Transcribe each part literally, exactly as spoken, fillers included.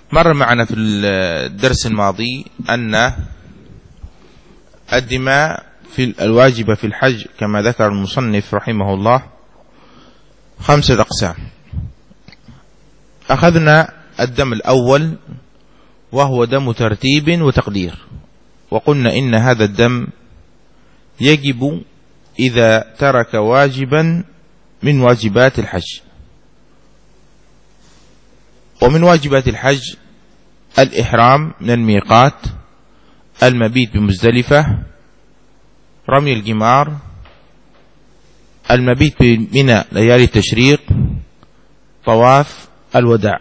مر معنا في الدرس الماضي أن الدماء في الواجبة في الحج كما ذكر المصنف رحمه الله خمسة أقسام. أخذنا الدم الأول وهو دم ترتيب وتقدير، وقلنا إن هذا الدم يجب إذا ترك واجبا من واجبات الحج. ومن واجبات الحج الإحرام من الميقات، المبيت بمزدلفة، رمي الجمار، المبيت بمنى ليالي التشريق، طواف الوداع.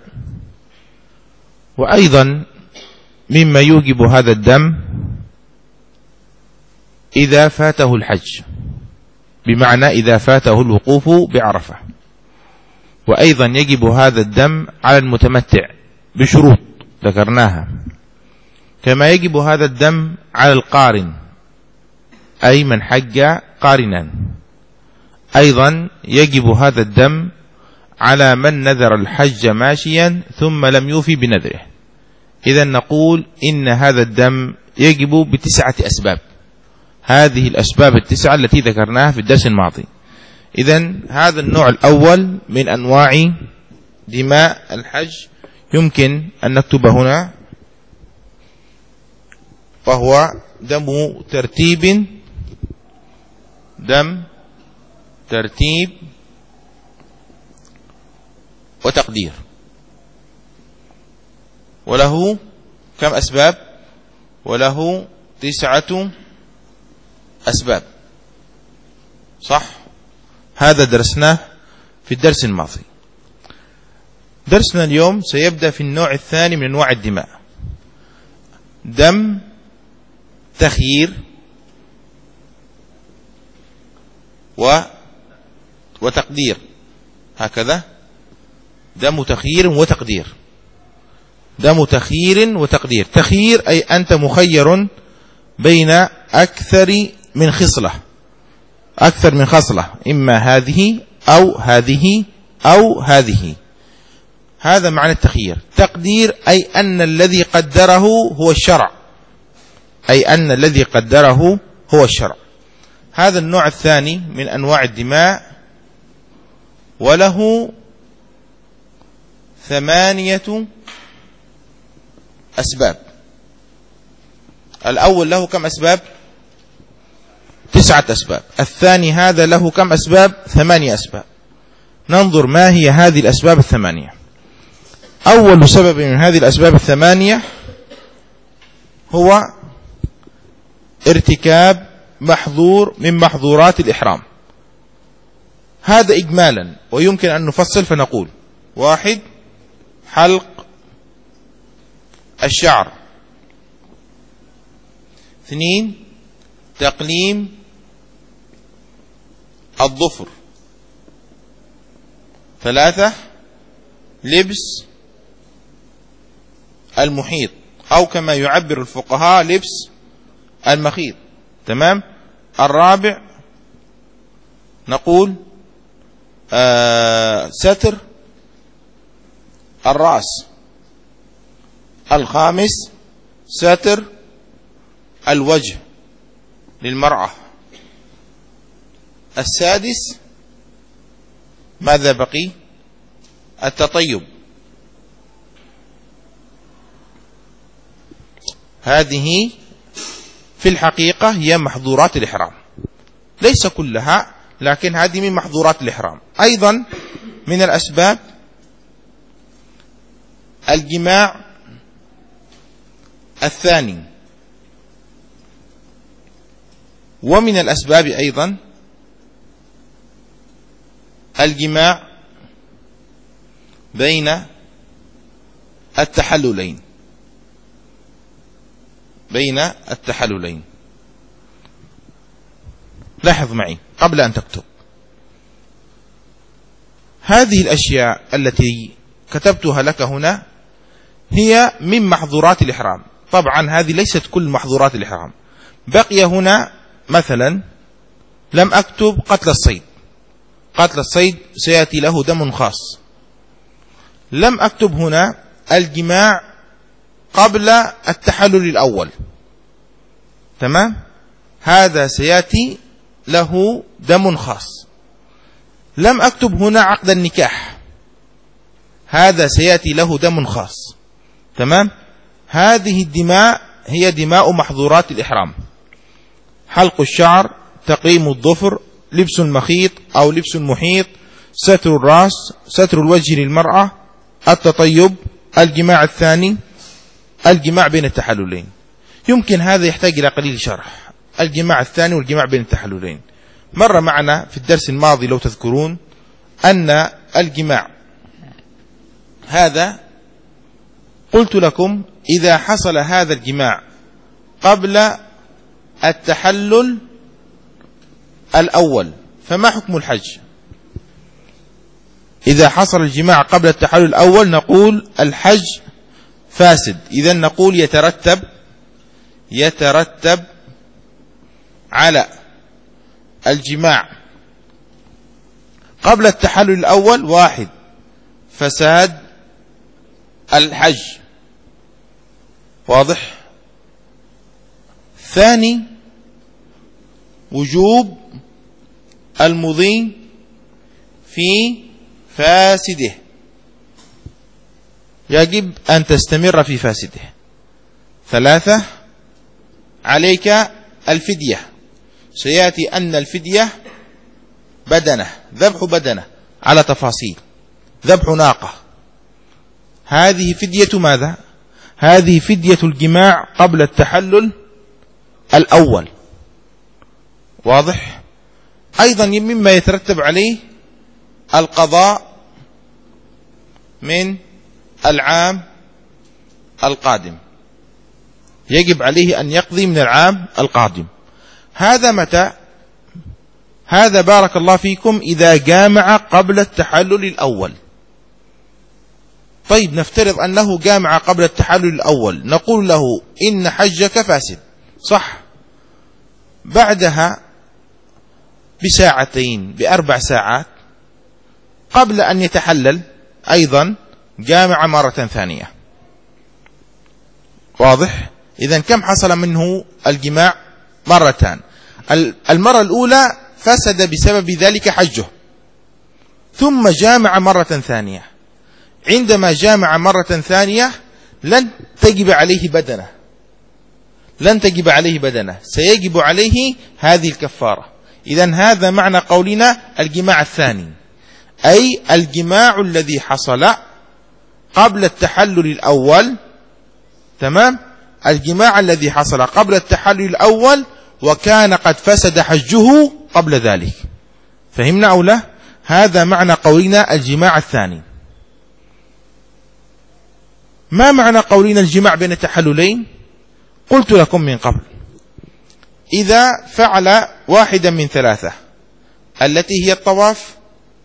وأيضا مما يوجب هذا الدم إذا فاته الحج، بمعنى إذا فاته الوقوف بعرفة. وأيضا يجب هذا الدم على المتمتع بشروط ذكرناها، كما يجب هذا الدم على القارن أي من حج قارنا. أيضا يجب هذا الدم على من نذر الحج ماشيا ثم لم يوفي بنذره. إذا نقول إن هذا الدم يجب بتسعة أسباب، هذه الأسباب التسعة التي ذكرناها في الدرس الماضي. إذن هذا النوع الأول من أنواع دماء الحج يمكن أن نكتب هنا، وهو دم ترتيب، دم ترتيب وتقدير، وله كم أسباب؟ وله تسعة أسباب، صح؟ هذا درسناه في الدرس الماضي. درسنا اليوم سيبدأ في النوع الثاني من أنواع الدماء، دم تخيير و وتقدير، هكذا دم تخيير وتقدير. دم تخيير وتقدير، تخيير أي أنت مخير بين أكثر من خصلة، أكثر من خصلة، إما هذه أو هذه أو هذه، هذا معنى التخيير. تقدير أي أن الذي قدره هو الشرع، أي أن الذي قدره هو الشرع. هذا النوع الثاني من أنواع الدماء، وله ثمانية أسباب. الأول له كم أسباب؟ تسعة أسباب. الثاني هذا له كم أسباب؟ ثمانية أسباب. ننظر ما هي هذه الأسباب الثمانية. أول سبب من هذه الأسباب الثمانية هو ارتكاب محظور من محظورات الإحرام. هذا إجمالا، ويمكن أن نفصل فنقول: واحد، حلق الشعر. اثنين، تقليم الظفر. ثلاثة، لبس المحيط، أو كما يعبر الفقهاء لبس المخيط. تمام. الرابع نقول آه ستر الرأس. الخامس ستر الوجه للمرأة. السادس ماذا بقي؟ التطيب. هذه في الحقيقة هي محظورات الإحرام، ليس كلها، لكن هذه من محظورات الإحرام. أيضا من الأسباب الجماع الثاني، ومن الأسباب أيضا الجماع بين التحللين، بين التحللين. لاحظ معي قبل أن تكتب، هذه الأشياء التي كتبتها لك هنا هي من محظورات الإحرام. طبعا هذه ليست كل محظورات الإحرام. بقي هنا مثلا لم أكتب قتل الصيد، قتل الصيد سيأتي له دم خاص. لم أكتب هنا الجماع قبل التحلل الأول، تمام؟ هذا سيأتي له دم خاص. لم أكتب هنا عقد النكاح، هذا سيأتي له دم خاص، تمام؟ هذه الدماء هي دماء محظورات الإحرام: حلق الشعر، تقييم الظفر، لبس المخيط أو لبس المحيط، ستر الرأس، ستر الوجه للمرأة، التطيب، الجماع الثاني، الجماع بين التحللين. يمكن هذا يحتاج إلى قليل شرح، الجماع الثاني والجماع بين التحللين. مر معنا في الدرس الماضي لو تذكرون أن الجماع هذا قلت لكم إذا حصل هذا الجماع قبل التحلل الأول فما حكم الحج؟ إذا حصل الجماع قبل التحلل الأول نقول الحج فاسد. إذا نقول يترتب يترتب على الجماع قبل التحلل الأول: واحد، فساد الحج، واضح؟ ثاني، وجوب المضي في فاسده، يجب أن تستمر في فاسده. ثلاثة، عليك الفدية، سيأتي أن الفدية بدنة، ذبح بدنة على تفاصيل، ذبح ناقة. هذه فدية ماذا؟ هذه فدية الجماع قبل التحلل الأول، واضح؟ أيضا مما يترتب عليه القضاء من العام القادم، يجب عليه أن يقضي من العام القادم. هذا متى؟ هذا بارك الله فيكم إذا جامع قبل التحلل الأول. طيب نفترض أنه جامع قبل التحلل الأول، نقول له إن حجك فاسد، صح؟ بعدها بساعتين بأربع ساعات قبل أن يتحلل أيضا جامع مرة ثانية، واضح؟ إذن كم حصل منه الجماع؟ مرتان. المرة الأولى فسد بسبب ذلك حجه، ثم جامع مرة ثانية. عندما جامع مرة ثانية لن تجب عليه بدنة، لن تجب عليه بدنة، سيجب عليه هذه الكفارة. إذن هذا معنى قولنا الجماع الثاني، أي الجماع الذي حصل قبل التحلل الأول، تمام؟ الجماع الذي حصل قبل التحلل الأول وكان قد فسد حجه قبل ذلك. فهمنا أو لا؟ هذا معنى قولنا الجماع الثاني. ما معنى قولنا الجماع بين التحللين؟ قلت لكم من قبل إذا فعل واحدا من ثلاثة التي هي الطواف،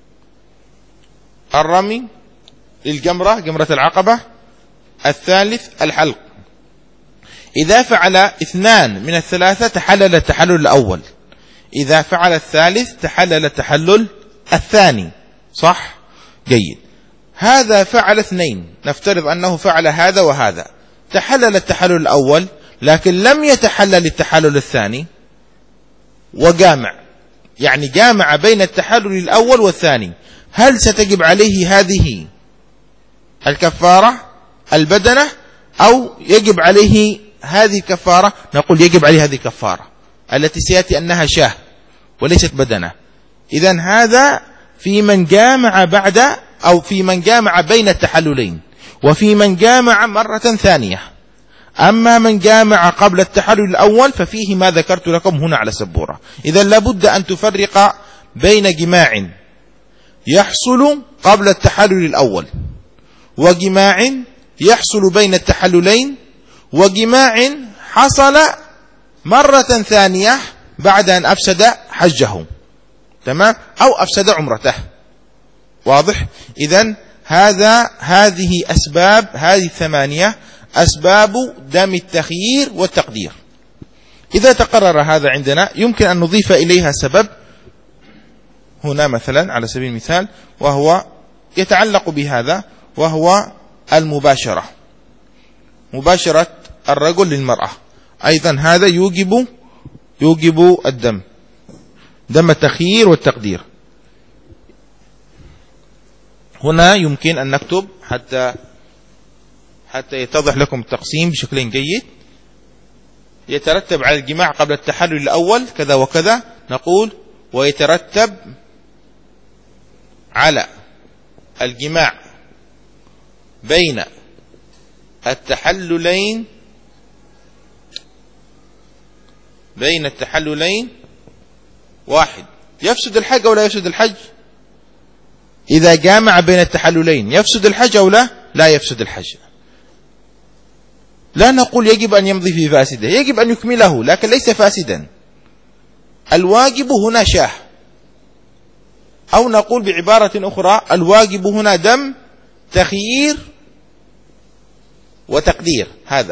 الرمي للجمرة، جمرة العقبة، الثالث الحلق، إذا فعل اثنان من الثلاثة تحلل التحلل الأول، إذا فعل الثالث تحلل التحلل الثاني، صح؟ جيد. هذا فعل اثنين، نفترض أنه فعل هذا وهذا، تحلل التحلل الأول لكن لم يتحلل التحلل الثاني وجامع، يعني جامع بين التحلل الأول والثاني. هل ستجب عليه هذه الكفارة البدنة أو يجب عليه هذه الكفارة؟ نقول يجب عليه هذه الكفارة التي سيأتي أنها شاه وليست بدنة. إذن هذا في من جامع بعد أو في من جامع بين التحللين، وفي من جامع مرة ثانية. أما من جامع قبل التحلل الأول ففيه ما ذكرت لكم هنا على سبورة. إذن لابد أن تفرق بين جماع يحصل قبل التحلل الأول، وجماع يحصل بين التحللين، وجماع حصل مرة ثانية بعد أن أفسد حجه، تمام؟ أو أفسد عمرته، واضح؟ إذن هذا هذه أسباب، هذه الثمانية أسباب دم التخيير والتقدير. إذا تقرر هذا عندنا يمكن أن نضيف إليها سبب هنا مثلا على سبيل المثال، وهو يتعلق بهذا، وهو المباشرة. مباشرة الرجل للمرأة، أيضا هذا يوجب يوجب الدم، دم التخيير والتقدير. هنا يمكن أن نكتب حتى حتى يتضح لكم التقسيم بشكل جيد. يترتب على الجماع قبل التحلل الأول كذا وكذا، نقول ويترتب على الجماع بين التحللين بين التحللين واحد. يفسد الحج أو لا يفسد الحج؟ إذا جامع بين التحللين يفسد الحج أو لا؟ لا يفسد الحج. لا نقول يجب أن يمضي في فاسده، يجب أن يكمله لكن ليس فاسدا. الواجب هنا شاه، أو نقول بعبارة أخرى الواجب هنا دم تخيير وتقدير. هذا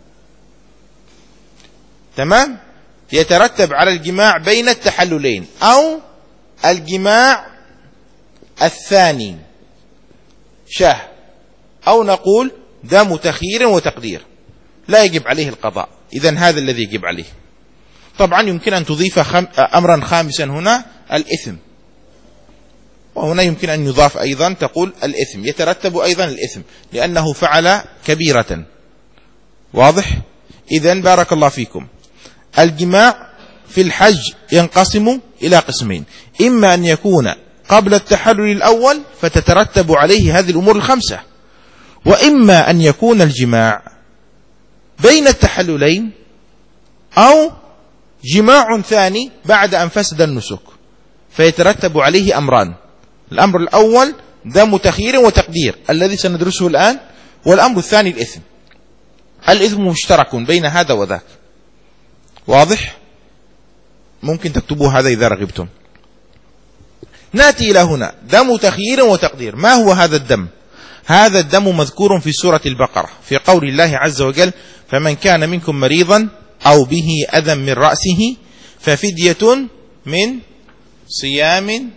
تمام. يترتب على الجماع بين التحللين أو الجماع الثاني شاه، أو نقول دم تخيير وتقدير، لا يجب عليه القضاء. إذن هذا الذي يجب عليه. طبعا يمكن أن تضيف خم... أمرا خامسا هنا، الإثم. وهنا يمكن أن يضاف أيضا، تقول الإثم يترتب أيضا الإثم لأنه فعل كبيرة. واضح؟ إذن بارك الله فيكم. الجماع في الحج ينقسم إلى قسمين، إما أن يكون قبل التحلل الأول فتترتب عليه هذه الأمور الخمسة، وإما أن يكون الجماع بين التحللين أو جماع ثاني بعد أن فسد النسك فيترتب عليه أمران. الأمر الأول دم تخيير وتقدير الذي سندرسه الآن، والأمر الثاني الإثم. الإثم مشترك بين هذا وذاك. واضح؟ ممكن تكتبوا هذا إذا رغبتم. نأتي إلى هنا دم تخيير وتقدير. ما هو هذا الدم؟ هذا الدم مذكور في سورة البقرة في قول الله عز وجل: فمن كان منكم مريضا أو به أذى من رأسه ففدية من صيام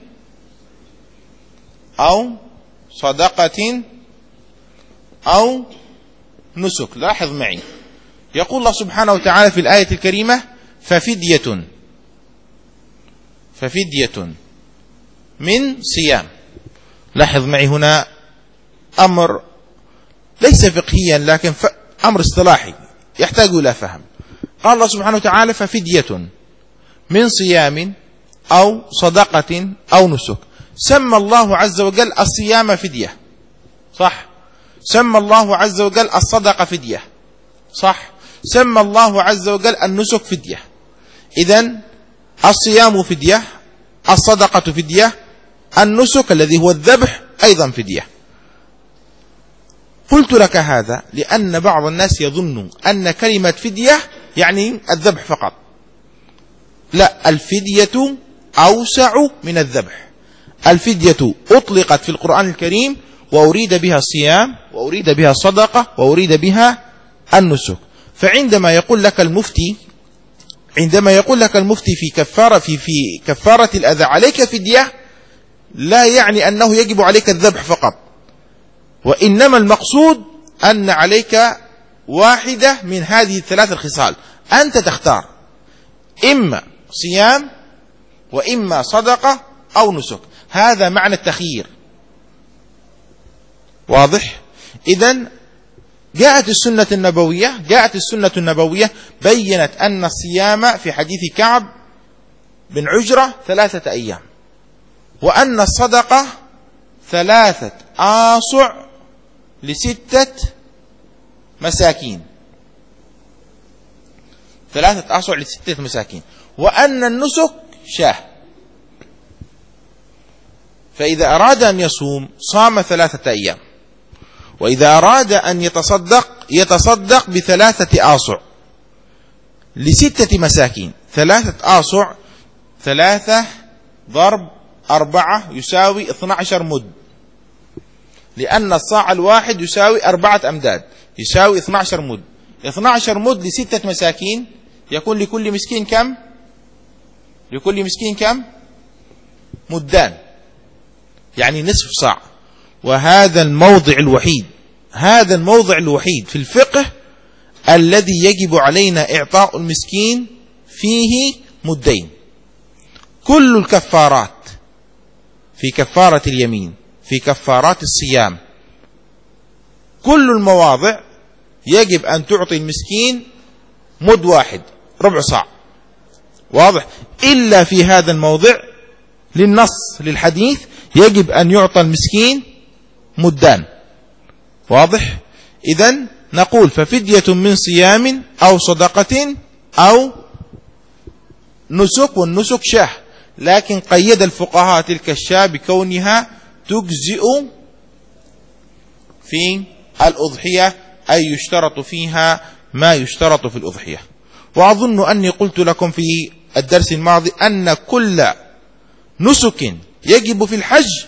أو صدقة أو نسك. لاحظ معي، يقول الله سبحانه وتعالى في الآية الكريمة ففدية ففدية من صيام. لاحظ معي هنا أمر ليس فقهيا لكن أمر اصطلاحي يحتاج إلى فهم. قال الله سبحانه وتعالى ففدية من صيام أو صدقة أو نسك. سمى الله عز وجل الصيام فدية، صح؟ سمى الله عز وجل الصدقة فدية، صح؟ سمى الله عز وجل النسك فدية. إذن الصيام فدية، الصدقة فدية، النسك الذي هو الذبح أيضا فدية. قلت لك هذا لأن بعض الناس يظن أن كلمة فدية يعني الذبح فقط. لا، الفدية أوسع من الذبح. الفدية أطلقت في القرآن الكريم وأريد بها الصيام وأريد بها الصدقة وأريد بها النسك. فعندما يقول لك المفتي عندما يقول لك المفتي في كفارة في في كفارة الأذى عليك فدية، لا يعني أنه يجب عليك الذبح فقط، وإنما المقصود أن عليك واحدة من هذه الثلاث الخصال. أنت تختار إما صيام وإما صدقة أو نسك. هذا معنى التخيير. واضح؟ إذن جاءت السنة النبوية جاءت السنة النبوية بيّنت أن الصيام في حديث كعب بن عجرة ثلاثة أيام، وأن الصدقة ثلاثة آصع لستة مساكين ثلاثة آصع لستة مساكين، وأن النسك شاه. فإذا أراد أن يصوم صام ثلاثة أيام، وإذا أراد أن يتصدق يتصدق بثلاثة آصع لستة مساكين. ثلاثة آصع ثلاثة ضرب أربعة يساوي اثنى عشر مد، لأن الصاع الواحد يساوي أربعة أمداد يساوي اثنى عشر مد. اثنى عشر مد لستة مساكين يكون لكل مسكين كم؟ لكل مسكين كم؟ مدان، يعني نصف صاع. وهذا الموضع الوحيد هذا الموضع الوحيد في الفقه الذي يجب علينا إعطاء المسكين فيه مدين. كل الكفارات، في كفارة اليمين، في كفارات الصيام، كل المواضع يجب أن تعطي المسكين مد واحد ربع صاع، واضح؟ إلا في هذا الموضع للنص للحديث يجب أن يعطى المسكين مدان، واضح؟ إذن نقول ففدية من صيام أو صدقة أو نسك، والنسك شاه، لكن قيد الفقهاء تلك الشاه بكونها تجزئ في الأضحية، أي يشترط فيها ما يشترط في الأضحية. وأظن أني قلت لكم في الدرس الماضي أن كل نسك يجب في الحج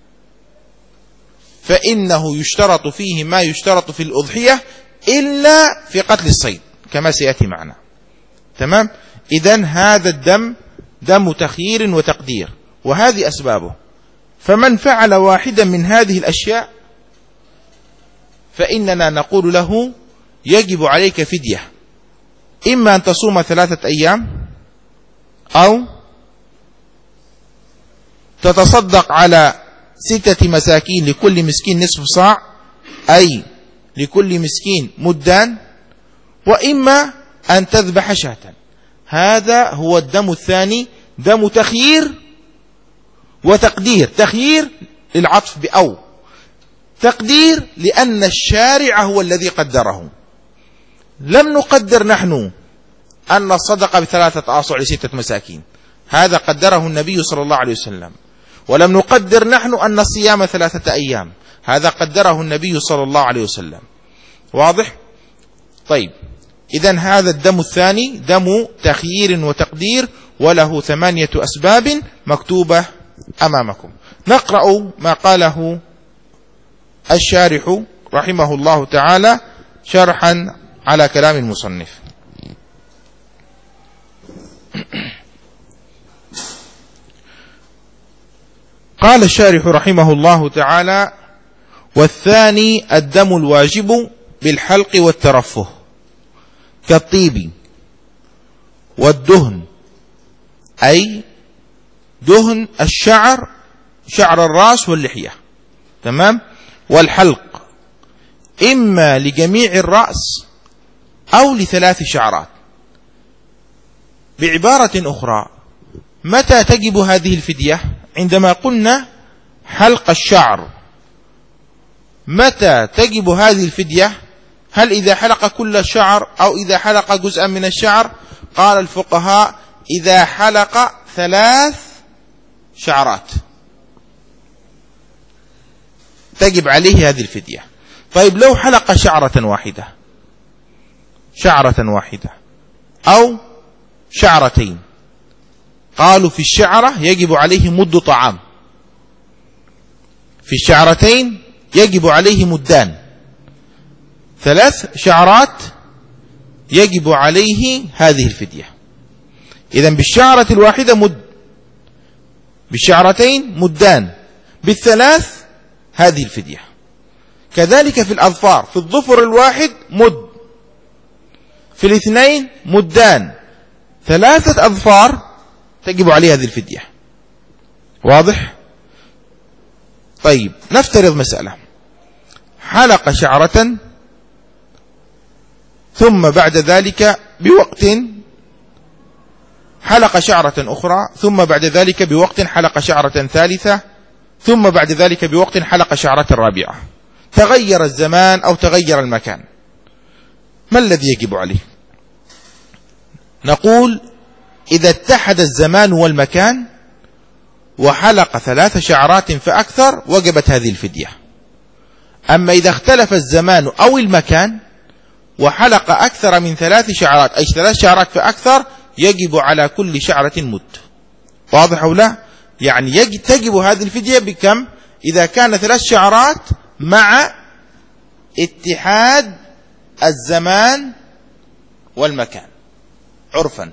فإنه يشترط فيه ما يشترط في الأضحية إلا في قتل الصيد كما سيأتي معنا. تمام؟ إذن هذا الدم دم تخيير وتقدير، وهذه أسبابه. فمن فعل واحدا من هذه الأشياء فإننا نقول له يجب عليك فدية، إما أن تصوم ثلاثة أيام أو تتصدق على ستة مساكين لكل مسكين نصف صاع، أي لكل مسكين مدان، وإما أن تذبح شاة. هذا هو الدم الثاني، دم تخيير وتقدير. تخيير للعطف بأو، تقدير لأن الشارع هو الذي قدره. لم نقدر نحن أن الصدقة بثلاثة آصع لستة مساكين، هذا قدره النبي صلى الله عليه وسلم. ولم نقدر نحن أن الصيام ثلاثة أيام، هذا قدره النبي صلى الله عليه وسلم، واضح؟ طيب، إذن هذا الدم الثاني دم تخيير وتقدير، وله ثمانية أسباب مكتوبة أمامكم. نقرأ ما قاله الشارح رحمه الله تعالى شرحا على كلام المصنف. قال الشارح رحمه الله تعالى: والثاني الدم الواجب بالحلق والترفه كالطيب والدهن، أي دهن الشعر، شعر الرأس واللحية، تمام؟ والحلق إما لجميع الرأس أو لثلاث شعرات. بعبارة أخرى، متى تجب هذه الفدية؟ عندما قلنا حلق الشعر، متى تجب هذه الفدية؟ هل إذا حلق كل الشعر أو إذا حلق جزءا من الشعر؟ قال الفقهاء إذا حلق ثلاث شعرات تجب عليه هذه الفدية. طيب لو حلق شعرة واحدة، شعرة واحدة أو شعرتين، قالوا في الشعرة يجب عليه مد طعام، في الشعرتين يجب عليه مدان، ثلاث شعرات يجب عليه هذه الفدية. إذن بالشعرة الواحدة مد، بالشعرتين مدان، بالثلاث هذه الفدية. كذلك في الأظفار، في الظفر الواحد مد، في الاثنين مدان، ثلاثة أظفار تجب عليه هذه الفدية، واضح؟ طيب نفترض مسألة، حلق شعرة ثم بعد ذلك بوقت حلق شعرة أخرى، ثم بعد ذلك بوقت حلق شعرة ثالثة، ثم بعد ذلك بوقت حلق شعرة رابعة. تغير الزمان أو تغير المكان، ما الذي يجب عليه؟ نقول إذا اتحد الزمان والمكان وحلق ثلاث شعرات فأكثر وجبت هذه الفدية. أما إذا اختلف الزمان أو المكان وحلق أكثر من ثلاث شعرات، أي ثلاث شعرات فأكثر، يجب على كل شعرة مد، واضح أو لا؟ يعني تجب هذه الفدية بكم؟ إذا كان ثلاث شعرات مع اتحاد الزمان والمكان عرفا،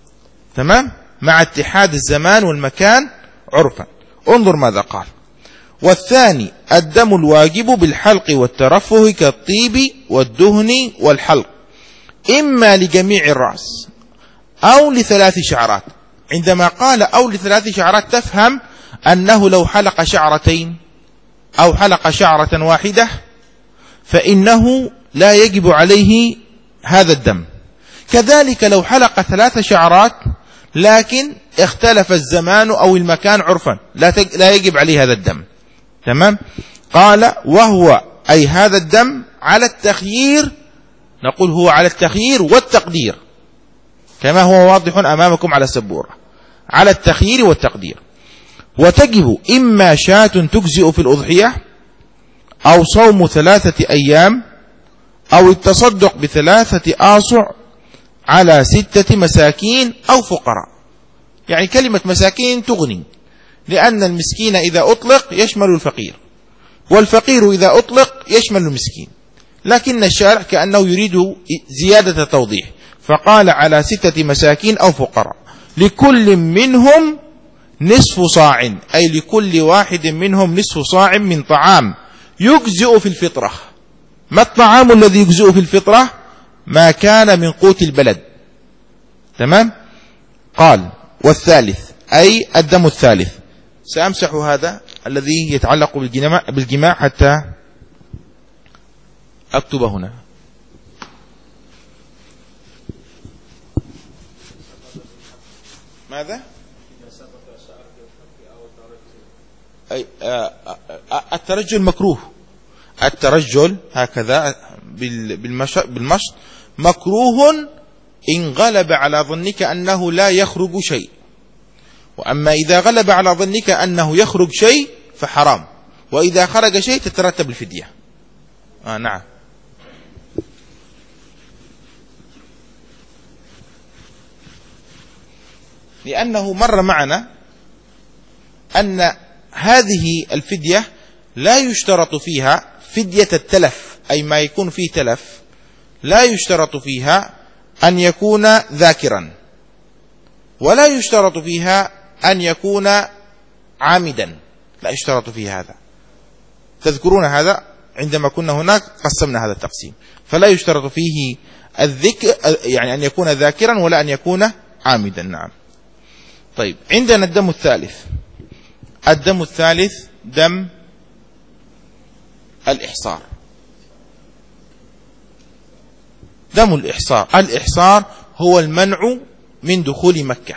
تمام؟ مع اتحاد الزمان والمكان عرفا. انظر ماذا قال: والثاني الدم الواجب بالحلق والترفه كالطيب والدهن والحلق، إما لجميع الرأس أو لثلاث شعرات. عندما قال أو لثلاث شعرات تفهم أنه لو حلق شعرتين أو حلق شعرة واحدة فإنه لا يجب عليه هذا الدم. كذلك لو حلق ثلاث شعرات لكن اختلف الزمان أو المكان عرفا لا يجب عليه هذا الدم. تمام. قال وهو أي هذا الدم على التخيير، نقول هو على التخيير والتقدير كما هو واضح أمامكم على السبورة، على التخيير والتقدير. وتجب إما شاة تجزئ في الأضحية أو صوم ثلاثة أيام أو التصدق بثلاثة آصع على ستة مساكين أو فقراء. يعني كلمة مساكين تغني، لأن المسكين إذا أطلق يشمل الفقير، والفقير إذا أطلق يشمل المسكين، لكن الشارع كأنه يريد زيادة توضيح فقال على ستة مساكين أو فقراء لكل منهم نصف صاع، أي لكل واحد منهم نصف صاع من طعام يجزئ في الفطرة. ما الطعام الذي يجزئ في الفطرة؟ ما كان من قوت البلد. تمام. قال والثالث أي الدم الثالث. سأمسح هذا الذي يتعلق بالجماع, بالجماع حتى أكتب هنا. ماذا؟ أي الترجل مكروه. الترجل هكذا بالمشط مكروه إن غلب على ظنك أنه لا يخرج شيء، وأما إذا غلب على ظنك أنه يخرج شيء فحرام، وإذا خرج شيء تترتب الفدية. آه نعم. لأنه مر معنا أن هذه الفدية لا يشترط فيها فدية التلف، أي ما يكون فيه تلف لا يشترط فيها أن يكون ذاكرا، ولا يشترط فيها أن يكون عامدا، لا يشترط فيه هذا. تذكرون هذا عندما كنا هناك قسمنا هذا التقسيم، فلا يشترط فيه الذكر يعني أن يكون ذاكرا ولا أن يكون عامدا. نعم. طيب عندنا الدم الثالث. الدم الثالث دم الإحصار. دم الإحصار. الإحصار هو المنع من دخول مكة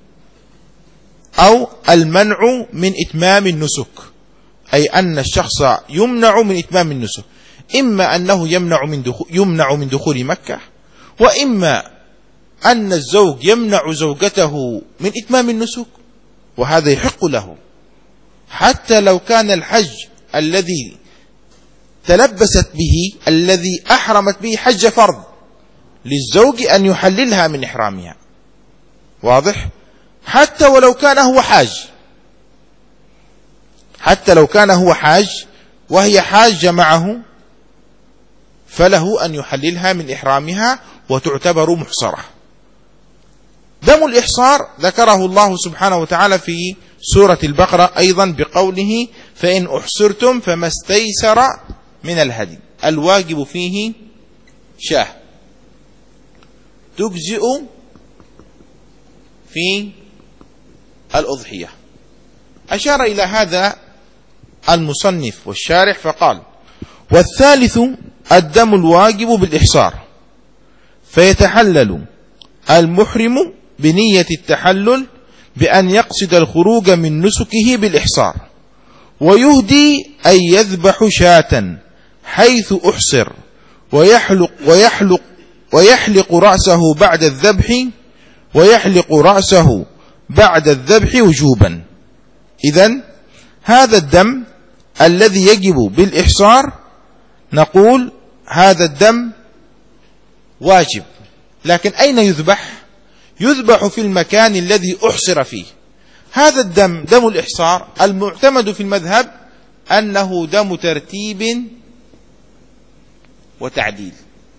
أو المنع من إتمام النسك، أي أن الشخص يمنع من إتمام النسك، إما أنه يمنع من دخول, يمنع من دخول مكة، وإما أن الزوج يمنع زوجته من إتمام النسك، وهذا يحق له حتى لو كان الحج الذي تلبست به الذي أحرمت به حج فرض للزوج أن يحللها من إحرامها. واضح؟ حتى ولو كان هو حاج، حتى لو كان هو حاج وهي حاجة معه فله أن يحللها من إحرامها وتعتبر محصرة. دم الإحصار ذكره الله سبحانه وتعالى في سورة البقرة أيضا بقوله فإن أحصرتم فما استيسر من الهدي. الواجب فيه شاه تجزئ في الأضحية. أشار إلى هذا المصنف والشارح فقال والثالث الدم الواجب بالإحصار، فيتحلل المحرم بنية التحلل بأن يقصد الخروج من نسكه بالإحصار، ويهدي أن يذبح شاة حيث أحصر ويحلق, ويحلق, ويحلق رأسه بعد الذبح ويحلق رأسه بعد الذبح وجوبا. إذن هذا الدم الذي يجب بالإحصار نقول هذا الدم واجب، لكن أين يذبح؟ يذبح في المكان الذي أحصر فيه. هذا الدم دم الإحصار المعتمد في المذهب أنه دم ترتيب وتعديل.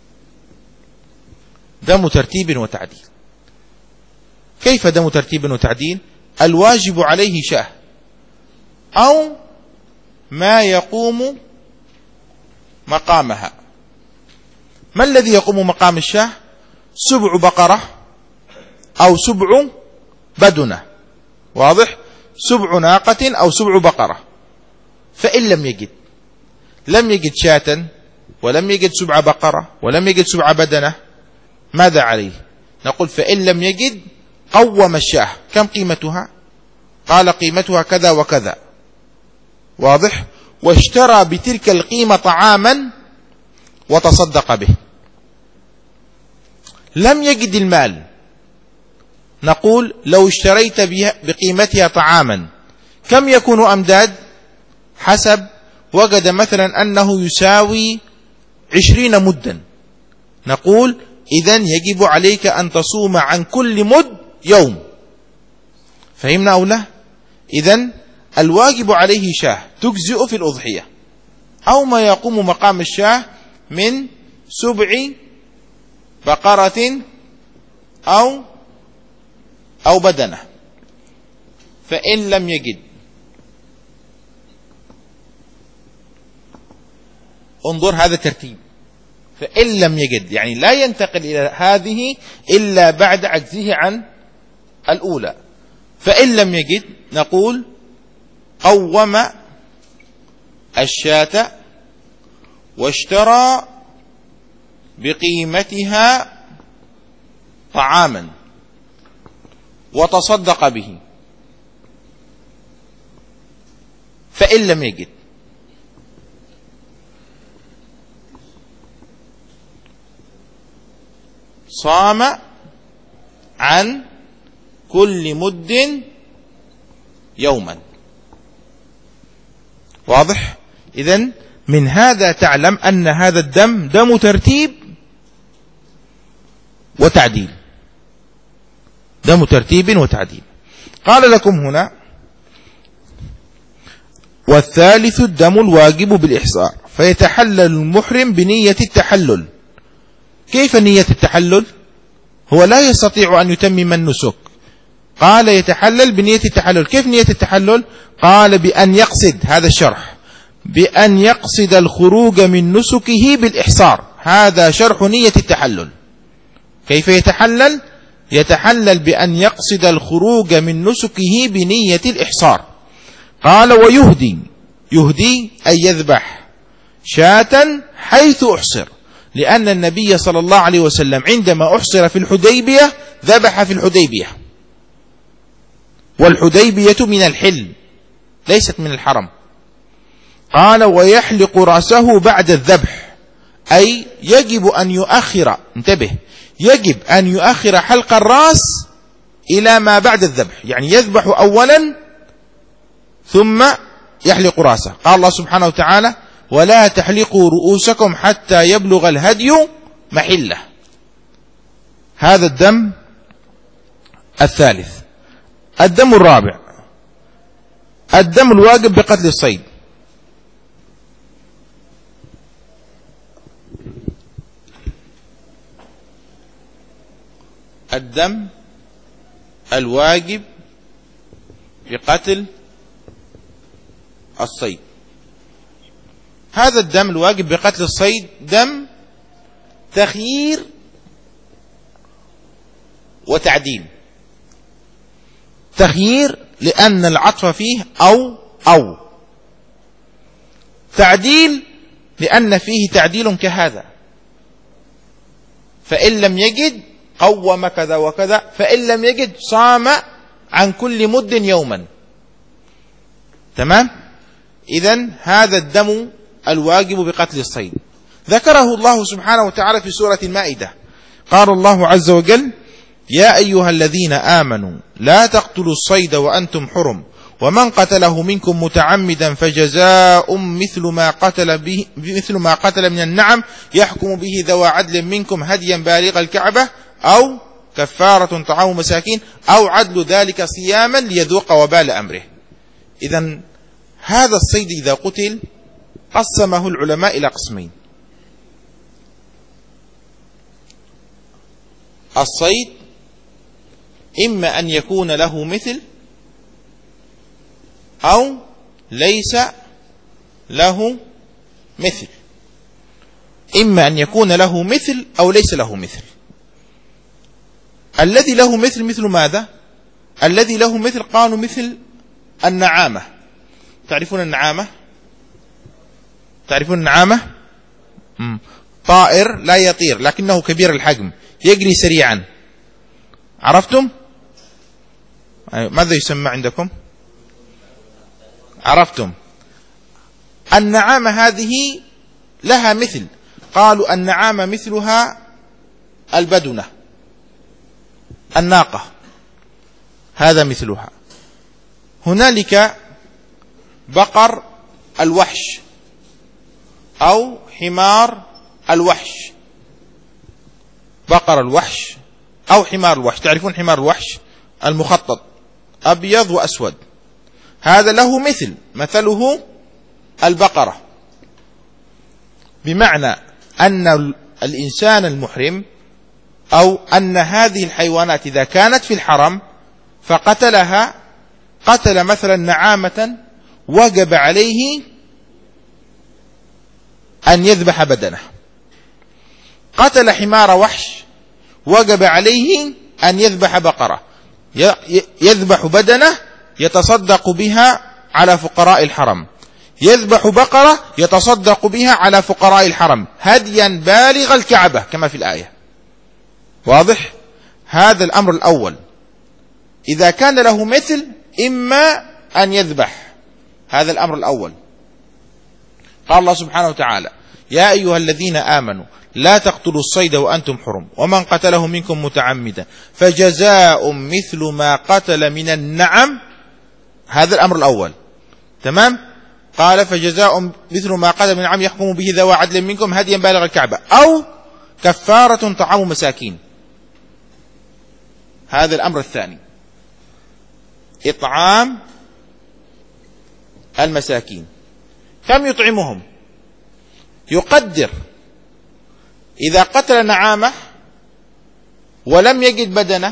دم ترتيب وتعديل. كيف دم ترتيب وتعديل؟ الواجب عليه شاه أو ما يقوم مقامها. ما الذي يقوم مقام الشاة؟ سبع بقرة أو سبع بدنة، واضح؟ سبع ناقة أو سبع بقرة. فإن لم يجد لم يجد شاة ولم يجد سبع بقرة ولم يجد سبع بدنة، ماذا عليه؟ نقول فإن لم يجد قوم الشاة. كم قيمتها؟ قال قيمتها كذا وكذا، واضح؟ واشترى بتلك القيمة طعاما وتصدق به. لم يجد المال، نقول لو اشتريت بقيمتها طعاما كم يكون أمداد؟ حسب، وجد مثلا أنه يساوي عشرين مدا، نقول إذن يجب عليك أن تصوم عن كل مد يوم. فهمنا أو لا؟ إذن الواجب عليه شاه تجزئ في الأضحية، أو ما يقوم مقام الشاه من سبع بقرة أو أو بدنة. فإن لم يجد، انظر هذا ترتيب، فإن لم يجد يعني لا ينتقل إلى هذه إلا بعد عجزه عن الأولى. فإن لم يجد نقول قوم الشاة واشترى بقيمتها طعاما وتصدق به. فإن لم يجد صام عن كل مد يوما، واضح؟ إذن من هذا تعلم أن هذا الدم دم ترتيب وتعديل، دم ترتيب وتعديل. قال لكم هنا والثالث الدم الواجب بالإحصار، فيتحلل المحرم بنية التحلل. كيف نية التحلل؟ هو لا يستطيع أن يتمم النسك، قال يتحلل بنية التحلل. كيف نية التحلل؟ قال بأن يقصد، هذا الشرح، بأن يقصد الخروج من نسكه بالإحصار. هذا شرح نية التحلل. كيف يتحلل؟ يتحلل بأن يقصد الخروج من نسكه بنية الإحصار. قال ويهدي، يهدي أي يذبح شاة حيث أحصر، لأن النبي صلى الله عليه وسلم عندما أحصر في الحديبية ذبح في الحديبية، والحديبية من الحل ليست من الحرم. قال ويحلق رأسه بعد الذبح، أي يجب أن يؤخر، انتبه، يجب أن يؤخر حلق الرأس إلى ما بعد الذبح، يعني يذبح أولا ثم يحلق رأسه. قال الله سبحانه وتعالى ولا تحلقوا رؤوسكم حتى يبلغ الهدي محله. هذا الدم الثالث. الدم الرابع الدم الواجب بقتل الصيد. الدم الواجب بقتل الصيد. هذا الدم الواجب بقتل الصيد دم تخيير وتعديل. تخيير لأن العطف فيه أو أو، تعديل لأن فيه تعديل كهذا. فإن لم يجد قوم كذا وكذا، فإن لم يجد صام عن كل مد يوما. تمام؟ إذن هذا الدم الواجب بقتل الصيد ذكره الله سبحانه وتعالى في سورة المائدة. قال الله عز وجل يا أيها الذين آمنوا لا تقتلوا الصيد وأنتم حرم ومن قتله منكم متعمدا فجزاء مثل ما قتل به مثل ما قتل من النعم يحكم به ذوى عدل منكم هديا بالغ الكعبة أو كفارة طعام مساكين أو عدل ذلك صياما ليذوق وبال أمره. إذن هذا الصيد إذا قتل قسمه العلماء إلى قسمين. الصيد إما أن يكون له مثل أو ليس له مثل، إما أن يكون له مثل أو ليس له مثل. الذي له مثل مثل ماذا؟ الذي له مثل قالوا مثل النعامة. تعرفون النعامة؟ تعرفون النعامة؟ مم. طائر لا يطير لكنه كبير الحجم، يجري سريعا. عرفتم؟ ماذا يسمى عندكم؟ عرفتم؟ النعامة هذه لها مثل، قالوا النعامة مثلها البدنة، الناقة، هذا مثلها. هنالك بقر الوحش أو حمار الوحش، بقر الوحش أو حمار الوحش. تعرفون حمار الوحش المخطط أبيض وأسود، هذا له مثل، مثله البقرة، بمعنى أن الإنسان المحرم أو أن هذه الحيوانات إذا كانت في الحرم فقتلها، قتل مثلا نعامة، وجب عليه أن يذبح بدنه. قتل حمار وحش، وجب عليه أن يذبح بقرة، يذبح بدنه يتصدق بها على فقراء الحرم، يذبح بقرة يتصدق بها على فقراء الحرم هديا بالغ الكعبة كما في الآية. واضح؟ هذا الأمر الأول. إذا كان له مثل إما أن يذبح، هذا الأمر الأول. قال الله سبحانه وتعالى: يا أيها الذين آمنوا لا تقتلوا الصيد وأنتم حرم ومن قتله منكم متعمدا فجزاء مثل ما قتل من النعم. هذا الأمر الأول. تمام؟ قال: فجزاء مثل ما قتل من النعم يحكم به ذوى عدل منكم هديا بالغ الكعبة أو كفارة طعام مساكين. هذا الأمر الثاني، إطعام المساكين. كم يطعمهم؟ يقدر إذا قتل نعامة ولم يجد بدنه،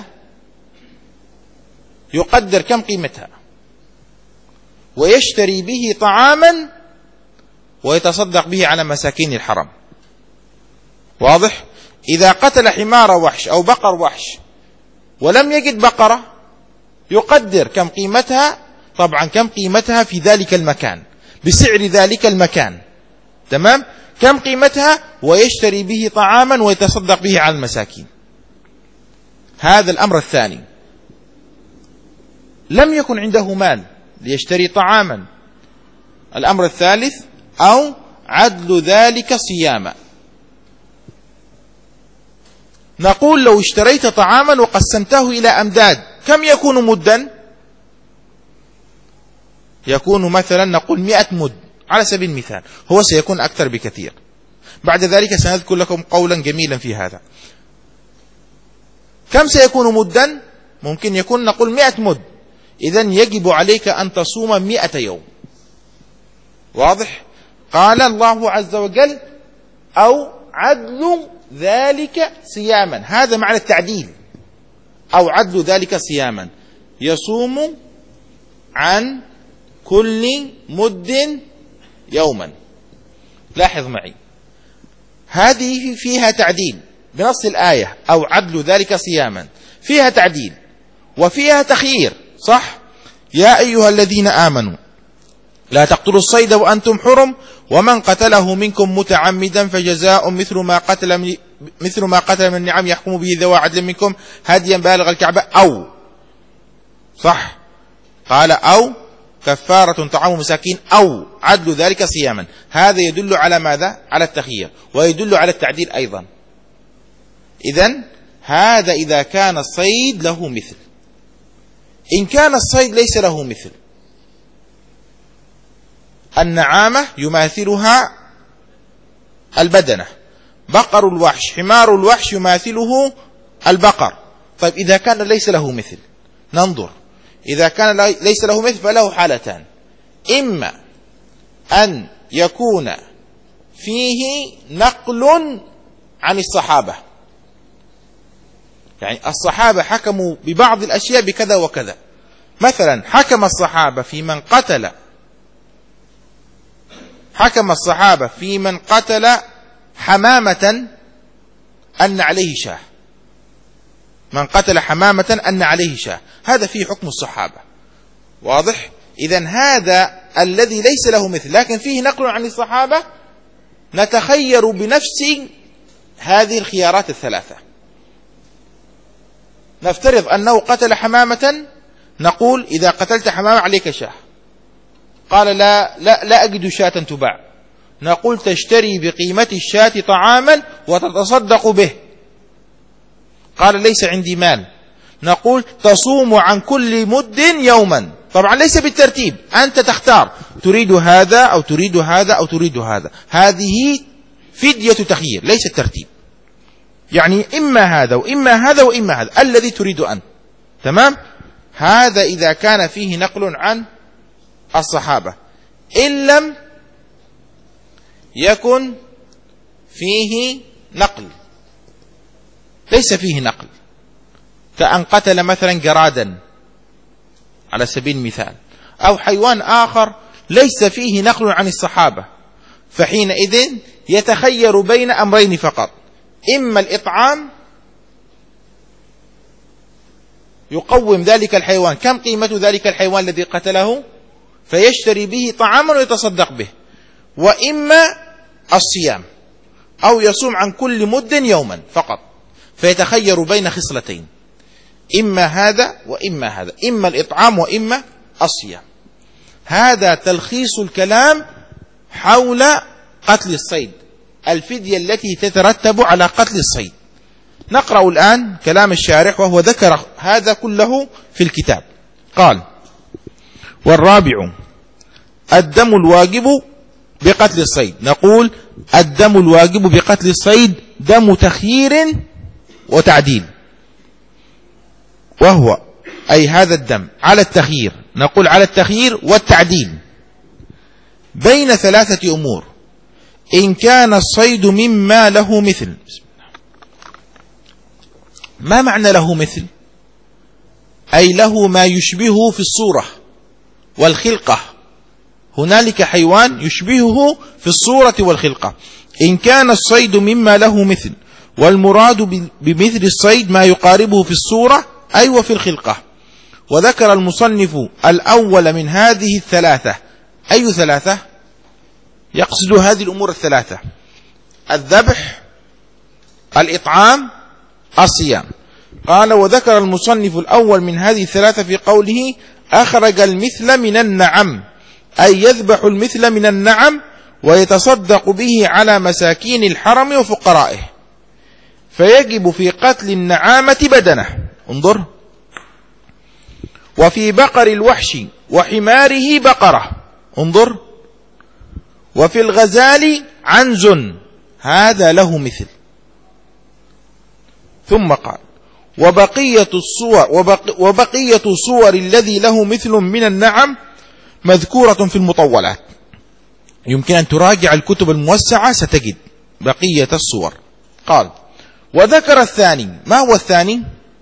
يقدر كم قيمتها ويشتري به طعاما ويتصدق به على مساكين الحرم. واضح؟ إذا قتل حمار وحش أو بقر وحش ولم يجد بقرة، يقدر كم قيمتها، طبعا كم قيمتها في ذلك المكان بسعر ذلك المكان. تمام؟ كم قيمتها ويشتري به طعاما ويتصدق به على المساكين. هذا الأمر الثاني. لم يكن عنده مال ليشتري طعاما. الأمر الثالث: أو عدل ذلك صياما. نقول لو اشتريت طعاما وقسمته إلى أمداد كم يكون مدا؟ يكون مثلا نقول مئة مد على سبيل المثال، هو سيكون أكثر بكثير. بعد ذلك سنذكر لكم قولا جميلا في هذا. كم سيكون مدا؟ ممكن يكون نقول مئة مد، إذن يجب عليك أن تصوم مئة يوم. واضح؟ قال الله عز وجل: أو عدل ذلك صياما. هذا معنى التعديل، أو عدل ذلك صياما، يصوم عن كل مد يوما. لاحظ معي، هذه فيها تعديل بنص الآية، أو عدل ذلك صياما، فيها تعديل وفيها تخيير. صح؟ يا أيها الذين آمنوا لا تقتلوا الصيد وأنتم حرم ومن قتله منكم متعمدا فجزاء مثل ما قتل مثل ما قتل من النعم يحكم به ذوى عدل منكم هديا بالغ الكعبة أو. صح؟ قال: أو كفارة طعام مساكين أو عدل ذلك صياما. هذا يدل على ماذا؟ على التخيير، ويدل على التعديل أيضا. إذن هذا إذا كان الصيد له مثل. إن كان الصيد ليس له مثل، النعامة يماثلها البدنة، بقر الوحش حمار الوحش يماثله البقر. طيب إذا كان ليس له مثل، ننظر. إذا كان ليس له مثل فله حالتان: إما أن يكون فيه نقل عن الصحابة، يعني الصحابة حكموا ببعض الأشياء بكذا وكذا. مثلا حكم الصحابة في من قتل حكم الصحابة في من قتل حمامة أن عليه شاه، من قتل حمامة أن عليه شاه، هذا فيه حكم الصحابة. واضح؟ إذن هذا الذي ليس له مثل لكن فيه نقل عن الصحابة، نتخير بنفس هذه الخيارات الثلاثة. نفترض أنه قتل حمامة، نقول إذا قتلت حمامة عليك شاه. قال لا, لا, لا أجد شاة تباع، نقول تشتري بقيمة الشاة طعاما وتتصدق به. قال ليس عندي مال، نقول تصوم عن كل مد يوما. طبعا ليس بالترتيب، أنت تختار تريد هذا أو تريد هذا أو تريد هذا، هذه فدية تخيير ليس الترتيب، يعني إما هذا وإما هذا وإما هذا الذي تريد أنت. تمام؟ هذا إذا كان فيه نقل عن الصحابة. إن لم يكن فيه نقل، ليس فيه نقل، كأن قتل مثلا جرادا على سبيل المثال، أو حيوان آخر ليس فيه نقل عن الصحابة، فحينئذ يتخير بين أمرين فقط، إما الإطعام يقوم ذلك الحيوان، كم قيمة ذلك الحيوان الذي قتله، فيشتري به طعاما ويتصدق به، وإما الصيام أو يصوم عن كل مد يوما فقط، فيتخير بين خصلتين، إما هذا وإما هذا، إما الإطعام وإما الصيام. هذا تلخيص الكلام حول قتل الصيد، الفدية التي تترتب على قتل الصيد. نقرأ الآن كلام الشارح وهو ذكر هذا كله في الكتاب. قال: والرابع الدم الواجب بقتل الصيد. نقول الدم الواجب بقتل الصيد دم تخيير وتعديل، وهو أي هذا الدم على التخيير، نقول على التخيير والتعديل بين ثلاثة أمور: إن كان الصيد مما له مثل. ما معنى له مثل؟ أي له ما يشبهه في الصورة والخلقة، هنالك حيوان يشبهه في الصورة والخلقة. إن كان الصيد مما له مثل، والمراد بمثل الصيد ما يقاربه في الصورة أي وفي الخلقة. وذكر المصنف الأول من هذه الثلاثة. أي ثلاثة؟ يقصد هذه الأمور الثلاثة: الذبح، الإطعام، الصيام. قال: وذكر المصنف الأول من هذه الثلاثة في قوله: أخرج المثل من النعم، أي يذبح المثل من النعم ويتصدق به على مساكين الحرم وفقرائه، فيجب في قتل النعامة بدنه. انظر: وفي بقر الوحش وحماره بقرة. انظر: وفي الغزال عنز، هذا له مثل. ثم قال: وبقية الصور وبق وبقية صور الذي له مثل من النعم مذكورة في المطولات. يمكن أن تراجع الكتب الموسعة ستجد بقية الصور. قال: وذكر الثاني. ما هو الثاني؟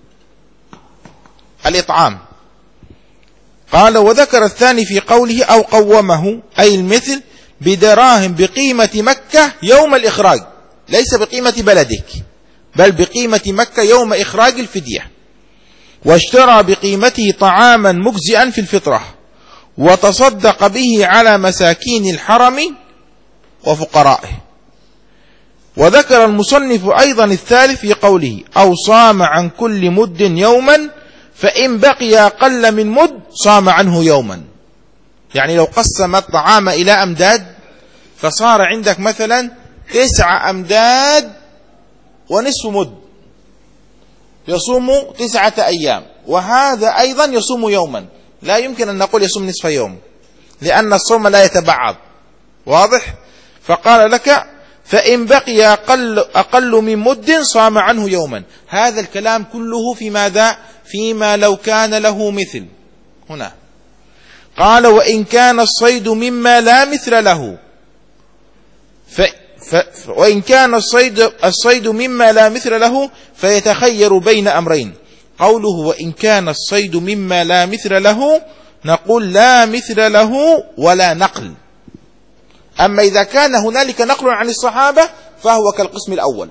الإطعام. قال: وذكر الثاني في قوله: أو قومه، أي المثل بدراهم بقيمة مكة يوم الإخراج، ليس بقيمة بلدك بل بقيمة مكة يوم إخراج الفدية، واشترى بقيمته طعاما مجزئا في الفطرة، وتصدق به على مساكين الحرم وفقرائه. وذكر المصنف أيضا الثالث في قوله: أو صام عن كل مد يوما، فإن بقي أقل من مد صام عنه يوما. يعني لو قسم الطعام إلى أمداد، فصار عندك مثلا تسع أمداد ونصف مد، يصوم تسعة أيام، وهذا أيضا يصوم يوما. لا يمكن أن نقول يصوم نصف يوم، لأن الصوم لا يتبعض. واضح؟ فقال لك: فإن بقي أقل, أقل من مد صام عنه يوما. هذا الكلام كله في ماذا؟ فيما لو كان له مثل. هنا قال: وإن كان الصيد مما لا مثل له، ف ف وإن كان الصيد, الصيد مما لا مثل له فيتخير بين أمرين. قوله: وإن كان الصيد مما لا مثل له، نقول لا مثل له ولا نقل، أما إذا كان هنالك نقل عن الصحابة فهو كالقسم الأول.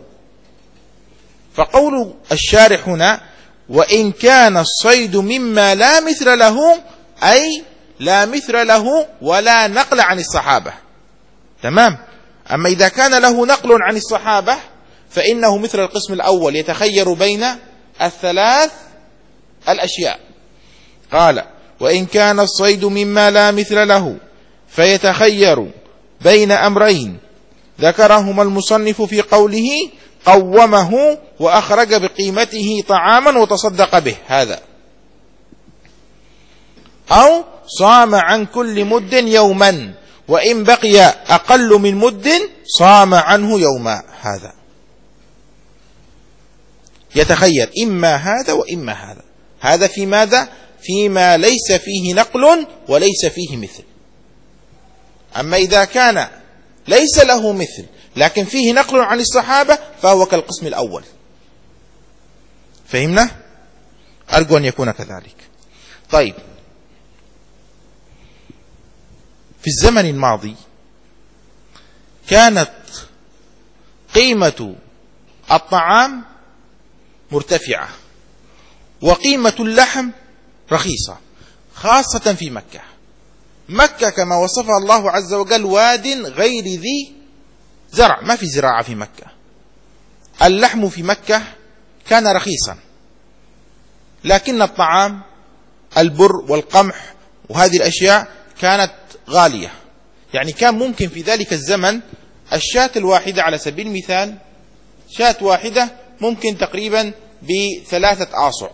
فقول الشارح هنا وإن كان الصيد مما لا مثل له، أي لا مثل له ولا نقل عن الصحابة، تمام. أما إذا كان له نقل عن الصحابة فإنه مثل القسم الأول، يتخير بين الثلاث الأشياء. قال وإن كان الصيد مما لا مثل له فيتخير بين أمرين ذكرهما المصنف في قوله قومه وأخرج بقيمته طعاما وتصدق به، هذا، أو صام عن كل مد يوما وإن بقي أقل من مد صام عنه يوما، هذا يتخير إما هذا وإما هذا. هذا في ماذا؟ فيما ليس فيه نقل وليس فيه مثل. أما إذا كان ليس له مثل لكن فيه نقل عن الصحابة فهو كالقسم الأول. فهمنا؟ أرجو أن يكون كذلك. طيب، في الزمن الماضي كانت قيمة الطعام مرتفعة وقيمة اللحم رخيصة، خاصة في مكة. مكة كما وصفها الله عز وجل واد غير ذي زرع، ما في زراعة في مكة. اللحم في مكة كان رخيصا، لكن الطعام البر والقمح وهذه الأشياء كانت غالية. يعني كان ممكن في ذلك الزمن الشاة الواحدة على سبيل المثال، شاة واحدة ممكن تقريبا بثلاثة آصع،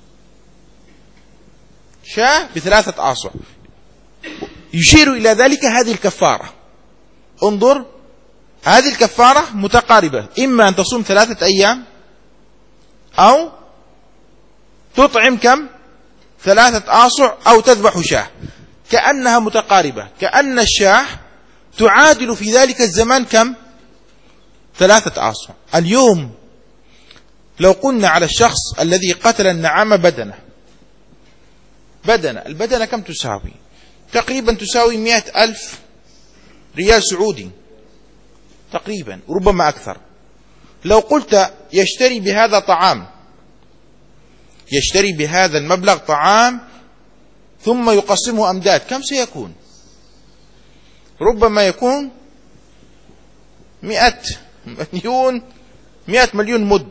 شاة بثلاثة آصع. يشير إلى ذلك هذه الكفارة. انظر، هذه الكفارة متقاربة، إما أن تصوم ثلاثة أيام أو تطعم كم؟ ثلاثة آصع أو تذبح شاة، كأنها متقاربة، كأن الشاة تعادل في ذلك الزمان كم؟ ثلاثة آصع. اليوم لو قلنا على الشخص الذي قتل النعام بدنة، بدنة البدنة كم تساوي؟ تقريبا تساوي مئة ألف ريال سعودي تقريبا، ربما أكثر. لو قلت يشتري بهذا طعام، يشتري بهذا المبلغ طعام ثم يقسمه أمداد، كم سيكون؟ ربما يكون مئة مليون، مئة مليون مد،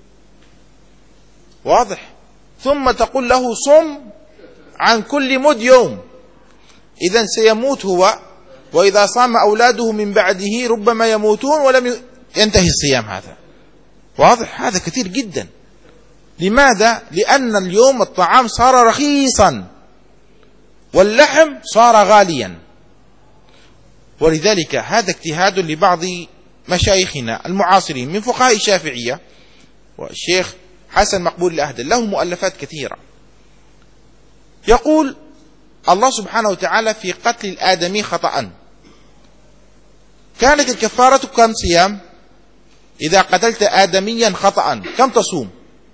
واضح؟ ثم تقول له صم عن كل مد يوم، إذن سيموت هو، وإذا صام أولاده من بعده ربما يموتون ولم ينتهي الصيام. هذا واضح؟ هذا كثير جدا. لماذا؟ لأن اليوم الطعام صار رخيصا واللحم صار غاليا. ولذلك هذا اجتهاد لبعض مشايخنا المعاصرين من فقهاء الشافعية، والشيخ حسن مقبول الأهدل له مؤلفات كثيرة. يقول الله سبحانه وتعالى في قتل الآدمي خطأ كانت الكفارة كم صيام؟ إذا قتلت آدميا خطأ كم تصوم؟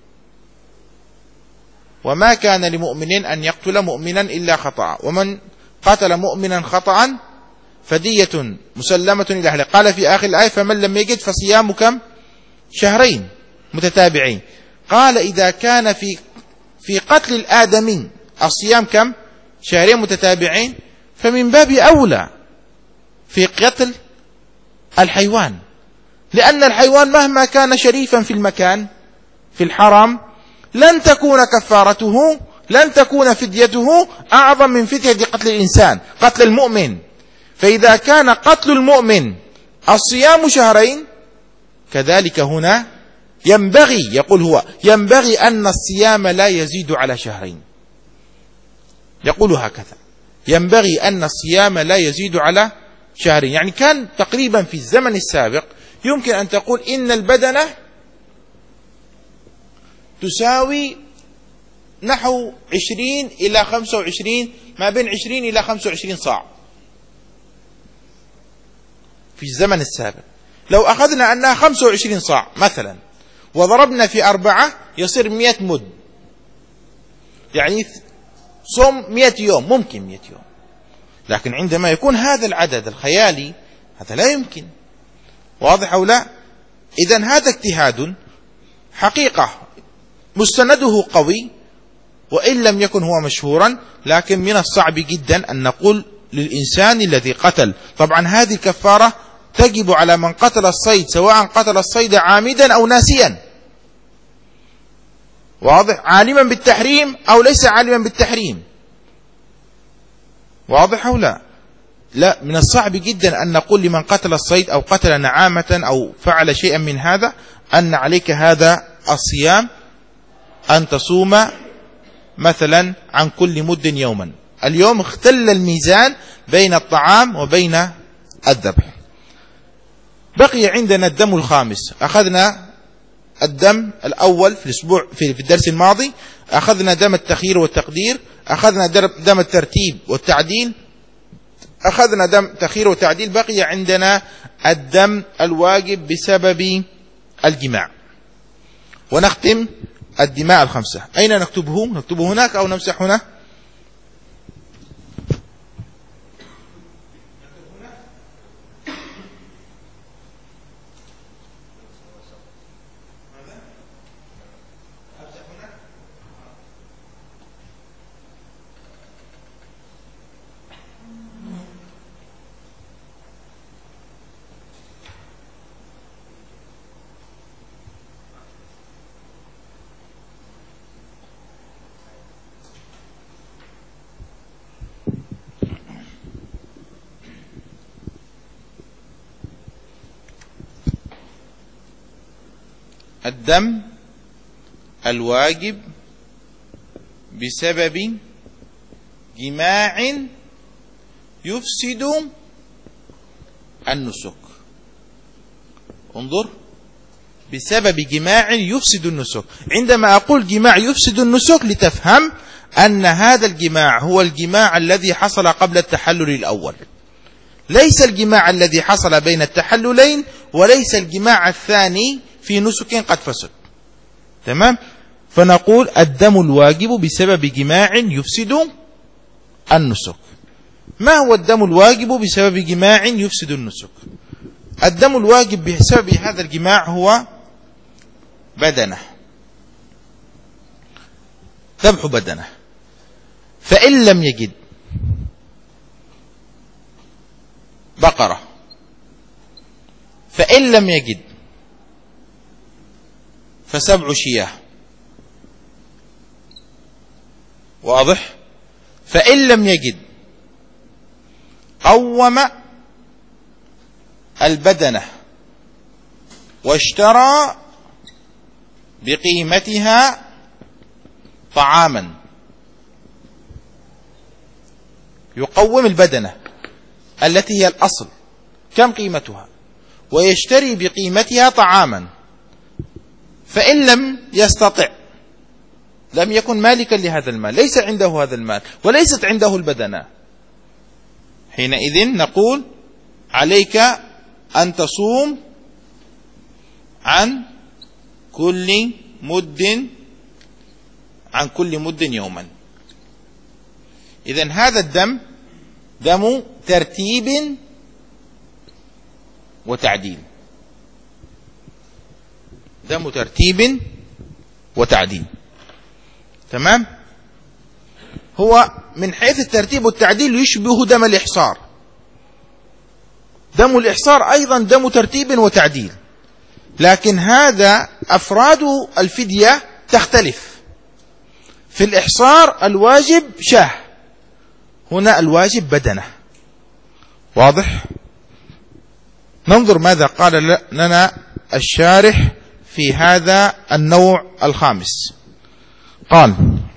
وما كان لمؤمن أن يقتل مؤمنا إلا خطأ، ومن قتل مؤمنا خطأ فدية مسلمة إلى أهله. قال في آخر الآية فمن لم يجد فصيام كم؟ شهرين متتابعين. قال إذا كان في في قتل الآدمي الصيام كم؟ شهرين متتابعين، فمن باب أولى في قتل الحيوان، لأن الحيوان مهما كان شريفا في المكان في الحرم لن تكون كفارته، لن تكون فديته أعظم من فدية قتل الإنسان، قتل المؤمن. فإذا كان قتل المؤمن الصيام شهرين، كذلك هنا ينبغي، يقول هو ينبغي أن الصيام لا يزيد على شهرين. يقول هكذا ينبغي أن الصيام لا يزيد على شهرين. يعني كان تقريبا في الزمن السابق يمكن أن تقول إن البدنة تساوي نحو عشرين إلى خمسة وعشرين، ما بين عشرين إلى خمسة وعشرين صاع في الزمن السابق. لو أخذنا أنها خمسة وعشرين صاع مثلا وضربنا في أربعة يصير مئة مد، يعني صوم مئة يوم، ممكن مئة يوم. لكن عندما يكون هذا العدد الخيالي هذا لا يمكن. واضح أو لا؟ إذن هذا اجتهاد حقيقة مستنده قوي، وإن لم يكن هو مشهورا، لكن من الصعب جدا أن نقول للإنسان الذي قتل. طبعا هذه الكفارة تجب على من قتل الصيد، سواء قتل الصيد عامدا أو ناسيا. واضح؟ عالما بالتحريم أو ليس عالما بالتحريم. واضح أو لا؟ لا، من الصعب جدا أن نقول لمن قتل الصيد أو قتل نعامة أو فعل شيئا من هذا أن عليك هذا الصيام، أن تصوم مثلا عن كل مد يوما. اليوم اختل الميزان بين الطعام وبين الذبح. بقي عندنا الدم الخامس. أخذنا الدم الأول في الأسبوع في الدرس الماضي، أخذنا دم التخيير والتقدير، أخذنا دم الترتيب والتعديل، أخذنا دم تخيير وتعديل. بقي عندنا الدم الواجب بسبب الجماع. ونختم الدماء الخمسة. أين نكتبه؟ نكتبه هناك أو نمسح هنا؟ الدم الواجب بسبب جماع يفسد النسك. انظر، بسبب جماع يفسد النسك. عندما أقول جماع يفسد النسك لتفهم أن هذا الجماع هو الجماع الذي حصل قبل التحلل الأول، ليس الجماع الذي حصل بين التحللين، وليس الجماع الثاني في نسك قد فسد. تمام؟ فنقول الدم الواجب بسبب جماع يفسد النسك. ما هو الدم الواجب بسبب جماع يفسد النسك؟ الدم الواجب بسبب هذا الجماع هو بدنه، ذبح بدنه. فإن لم يجد بقرة، فإن لم يجد فسبع شياه. واضح؟ فإن لم يجد قوم البدنة واشترى بقيمتها طعاما. يقوم البدنة التي هي الأصل، كم قيمتها، ويشتري بقيمتها طعاما. فإن لم يستطع، لم يكن مالكا لهذا المال، ليس عنده هذا المال وليست عنده البدنة، حينئذ نقول عليك أن تصوم عن كل مد عن كل مد يوما. إذن هذا الدم دم ترتيب وتعديل، دم ترتيب وتعديل. تمام؟ هو من حيث الترتيب والتعديل يشبه دم الإحصار. دم الإحصار أيضا دم ترتيب وتعديل، لكن هذا أفراد الفدية تختلف. في الإحصار الواجب شاه، هنا الواجب بدنه. واضح؟ ننظر ماذا قال لنا الشارح في هذا النوع الخامس. قال: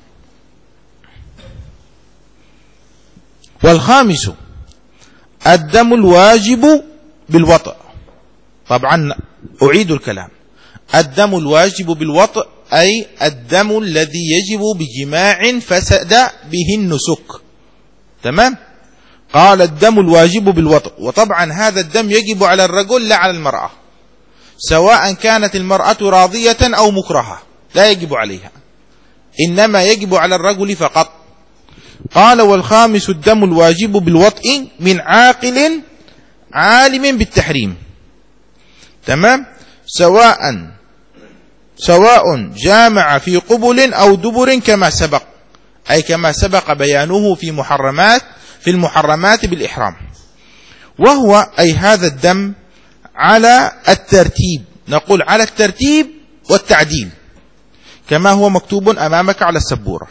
والخامس الدم الواجب بالوطء. طبعا أعيد الكلام، الدم الواجب بالوطء أي الدم الذي يجب بجماع فسد به النسك. تمام؟ قال الدم الواجب بالوطء، وطبعا هذا الدم يجب على الرجل لا على المرأة، سواء كانت المرأة راضية أو مكرهة لا يجب عليها، إنما يجب على الرجل فقط. قال: والخامس الدم الواجب بالوطء من عاقل عالم بالتحريم، تمام، سواء سواء جامع في قبل أو دبر كما سبق، أي كما سبق بيانه في محرمات في المحرمات بالإحرام. وهو أي هذا الدم على الترتيب، نقول على الترتيب والتعديل كما هو مكتوب أمامك على السبورة.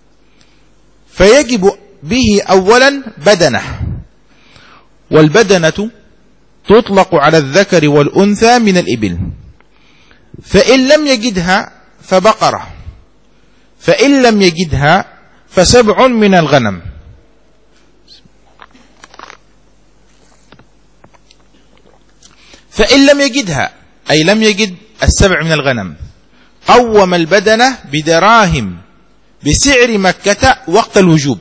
فيجب به أولا بدنة، والبدنة تطلق على الذكر والأنثى من الإبل، فإن لم يجدها فبقرة، فإن لم يجدها فسبع من الغنم. فإن لم يجدها أي لم يجد السبع من الغنم، قوم البدنة بدراهم بسعر مكة وقت الوجوب،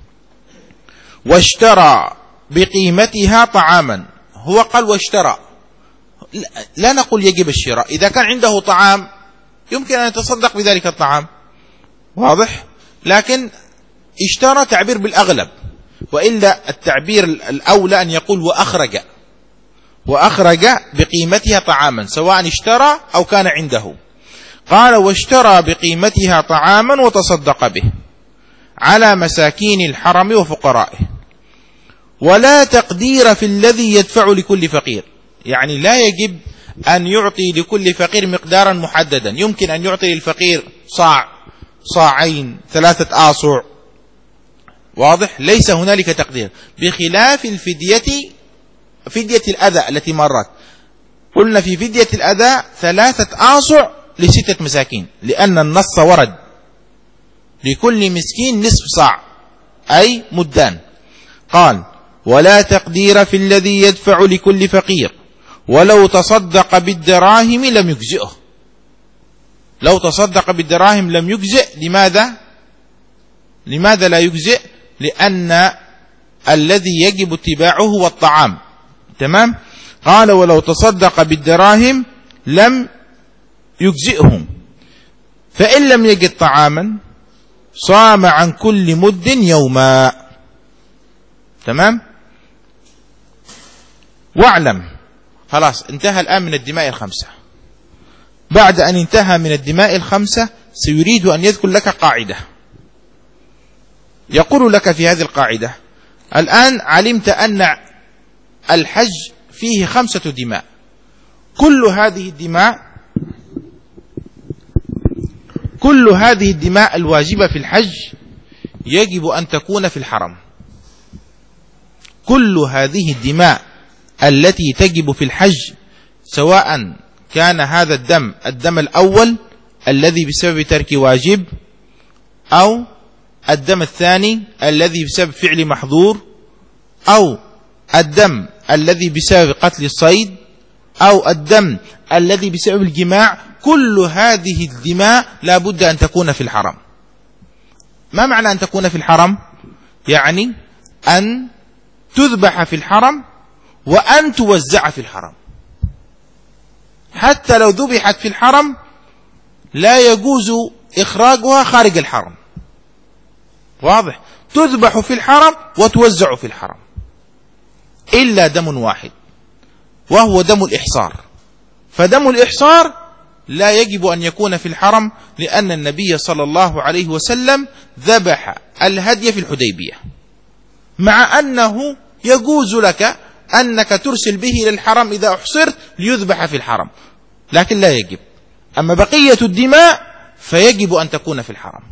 واشترى بقيمتها طعاما. هو قال واشترى، لا نقول يجب الشراء، إذا كان عنده طعام يمكن أن يتصدق بذلك الطعام، واضح، لكن اشترى تعبير بالأغلب، وإلا التعبير الأولى أن يقول وأخرج، وأخرج بقيمتها طعاما سواء اشترى أو كان عنده. قال واشترى بقيمتها طعاما وتصدق به على مساكين الحرم وفقرائه، ولا تقدير في الذي يدفع لكل فقير، يعني لا يجب أن يعطي لكل فقير مقدارا محددا، يمكن أن يعطي للفقير صاع، صاعين، ثلاثة آصع، واضح، ليس هنالك تقدير، بخلاف الفدية، فدية الأذى التي مرت، قلنا في فدية الأذى ثلاثة آصع لستة مساكين، لأن النص ورد لكل مسكين نصف صاع أي مدان. قال ولا تقدير في الذي يدفع لكل فقير، ولو تصدق بالدراهم لم يجزئه، لو تصدق بالدراهم لم يجزئ. لماذا؟ لماذا لا يجزئ؟ لأن الذي يجب اتباعه هو الطعام، تمام. قال ولو تصدق بالدراهم لم يجزئهم، فإن لم يجد طعاما صام عن كل مد يوما، تمام. واعلم، خلاص انتهى الآن من الدماء الخمسة. بعد أن انتهى من الدماء الخمسة سيريد أن يذكر لك قاعدة، يقول لك في هذه القاعدة الآن علمت أن الحج فيه خمسة دماء، كل هذه الدماء كل هذه الدماء الواجبة في الحج يجب أن تكون في الحرم. كل هذه الدماء التي تجب في الحج، سواء كان هذا الدم الدم الأول الذي بسبب ترك واجب، أو الدم الثاني الذي بسبب فعل محظور، أو الدم الذي بسبب قتل الصيد، أو الدم الذي بسبب الجماع، كل هذه الدماء لا بد أن تكون في الحرم. ما معنى أن تكون في الحرم؟ يعني أن تذبح في الحرم وأن توزع في الحرم. حتى لو ذبحت في الحرم لا يجوز إخراجها خارج الحرم، واضح، تذبح في الحرم وتوزع في الحرم، إلا دم واحد وهو دم الإحصار. فدم الإحصار لا يجب أن يكون في الحرم، لأن النبي صلى الله عليه وسلم ذبح الهدي في الحديبية، مع أنه يجوز لك أنك ترسل به إلى الحرم إذا أحصرت ليذبح في الحرم، لكن لا يجب. أما بقية الدماء فيجب أن تكون في الحرم،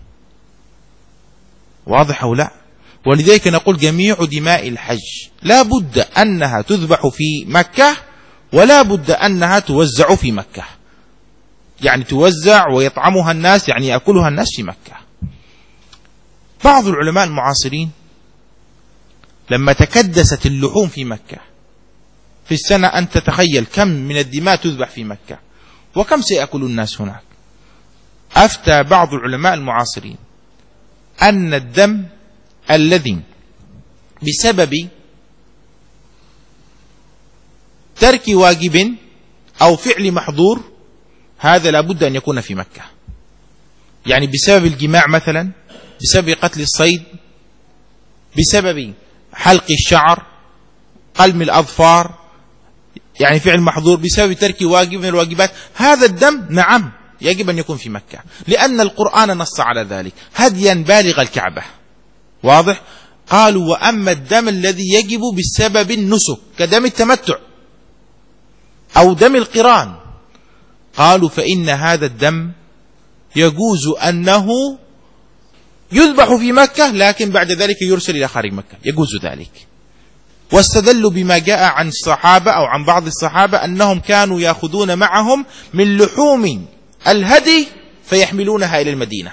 واضح أو لا؟ ولذلك نقول جميع دماء الحج لا بد أنها تذبح في مكة، ولا بد أنها توزع في مكة، يعني توزع ويطعمها الناس، يعني يأكلها الناس في مكة. بعض العلماء المعاصرين لما تكدست اللحوم في مكة في السنة، أن تتخيل كم من الدماء تذبح في مكة وكم سيأكل الناس هناك، أفتى بعض العلماء المعاصرين أن الدم الذي بسبب ترك واجب أو فعل محظور هذا لابد أن يكون في مكة، يعني بسبب الجماع مثلا، بسبب قتل الصيد، بسبب حلق الشعر، قلم الأظفار، يعني فعل محظور بسبب ترك واجب من الواجبات، هذا الدم نعم يجب أن يكون في مكة، لأن القرآن نص على ذلك هديا بالغ الكعبة. واضح؟ قالوا وأما الدم الذي يجب بسبب النسك كدم التمتع أو دم القران، قالوا فإن هذا الدم يجوز أنه يذبح في مكة لكن بعد ذلك يرسل إلى خارج مكة، يجوز ذلك. واستدلوا بما جاء عن الصحابة أو عن بعض الصحابة أنهم كانوا يأخذون معهم من لحوم الهدي فيحملونها إلى المدينة.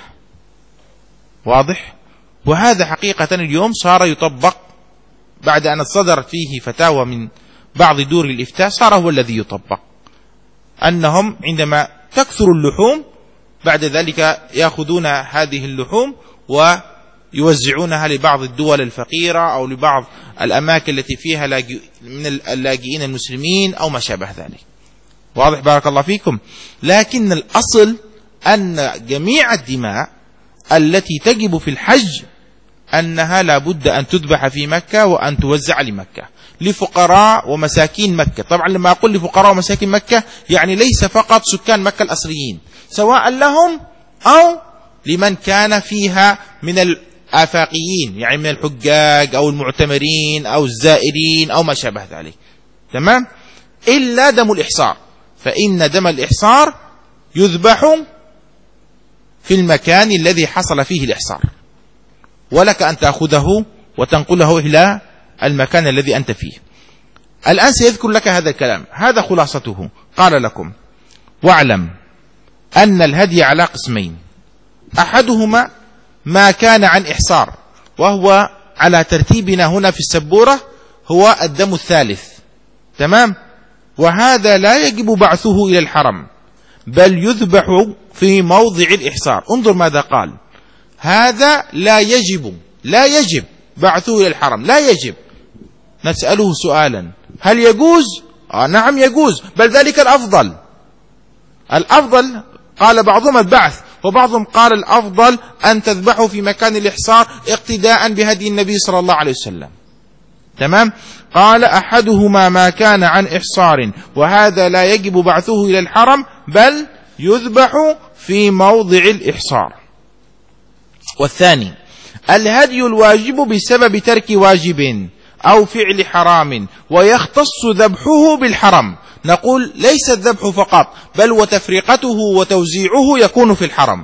واضح؟ وهذا حقيقة اليوم صار يطبق بعد أن صدرت فيه فتاوى من بعض دور الإفتاء، صار هو الذي يطبق، أنهم عندما تكثر اللحوم بعد ذلك يأخذون هذه اللحوم ويوزعونها لبعض الدول الفقيرة أو لبعض الأماكن التي فيها من اللاجئين المسلمين أو ما شابه ذلك. واضح؟ بارك الله فيكم. لكن الأصل أن جميع الدماء التي تجب في الحج أنها لابد أن تذبح في مكة وأن توزع لمكة لفقراء ومساكين مكة. طبعا لما أقول لفقراء ومساكين مكة يعني ليس فقط سكان مكة الأصليين، سواء لهم أو لمن كان فيها من الآفاقيين، يعني من الحجاج أو المعتمرين أو الزائرين أو ما شابه ذلك. تمام؟ إلا دم الإحصار، فإن دم الإحصار يذبح في المكان الذي حصل فيه الإحصار، ولك أن تأخذه وتنقله إلى المكان الذي أنت فيه. الآن سيذكر لك هذا الكلام، هذا خلاصته. قال لكم واعلم أن الهدي على قسمين، أحدهما ما كان عن إحصار، وهو على ترتيبنا هنا في السبورة هو الدم الثالث. تمام؟ وهذا لا يجب بعثه إلى الحرم بل يذبح في موضع الإحصار. انظر ماذا قال، هذا لا يجب لا يجب بعثه إلى الحرم، لا يجب. نسأله سؤالا، هل يجوز؟ آه نعم يجوز، بل ذلك الأفضل. الأفضل قال بعضهم البعث، وبعضهم قال الأفضل أن تذبحوا في مكان الإحصار اقتداء بهدي النبي صلى الله عليه وسلم. تمام؟ قال أحدهما ما كان عن إحصار وهذا لا يجب بعثه إلى الحرم بل يذبح في موضع الإحصار. والثاني الهدي الواجب بسبب ترك واجب أو فعل حرام ويختص ذبحه بالحرم. نقول ليس الذبح فقط بل وتفرقته وتوزيعه يكون في الحرم.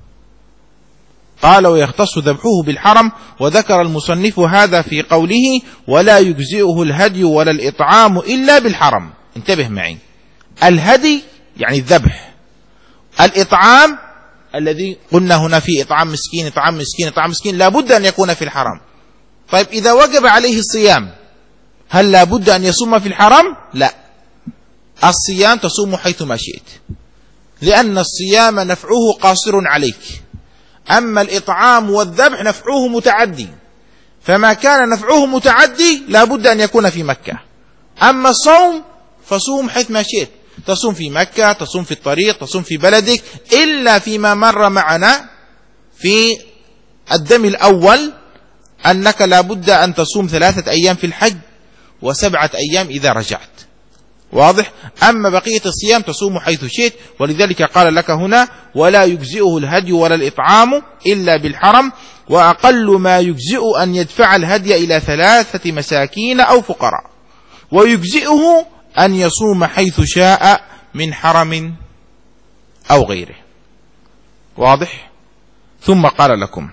قال ويختص ذبحه بالحرم، وذكر المصنف هذا في قوله ولا يجزئه الهدي ولا الإطعام إلا بالحرم. انتبه معي، الهدي يعني الذبح، الإطعام الذي قلنا هنا في إطعام مسكين إطعام مسكين إطعام مسكين لابد أن يكون في الحرم. طيب إذا وجب عليه الصيام هل لابد أن يصوم في الحرم؟ لا، الصيام تصوم حيثما شئت، لأن الصيام نفعه قاصر عليك، أما الإطعام والذبح نفعه متعدي، فما كان نفعه متعدي لابد أن يكون في مكة. أما الصوم فصوم حيثما شئت، تصوم في مكة، تصوم في الطريق، تصوم في بلدك، إلا فيما مر معنا في الدم الأول أنك لابد أن تصوم ثلاثة أيام في الحج وسبعة أيام إذا رجعت. واضح؟ أما بقية الصيام تصوم حيث شئت، ولذلك قال لك هنا ولا يجزئه الهدي ولا الإطعام إلا بالحرم، وأقل ما يجزئ أن يدفع الهدي إلى ثلاثة مساكين أو فقراء، ويجزئه أن يصوم حيث شاء من حرم أو غيره. واضح؟ ثم قال لكم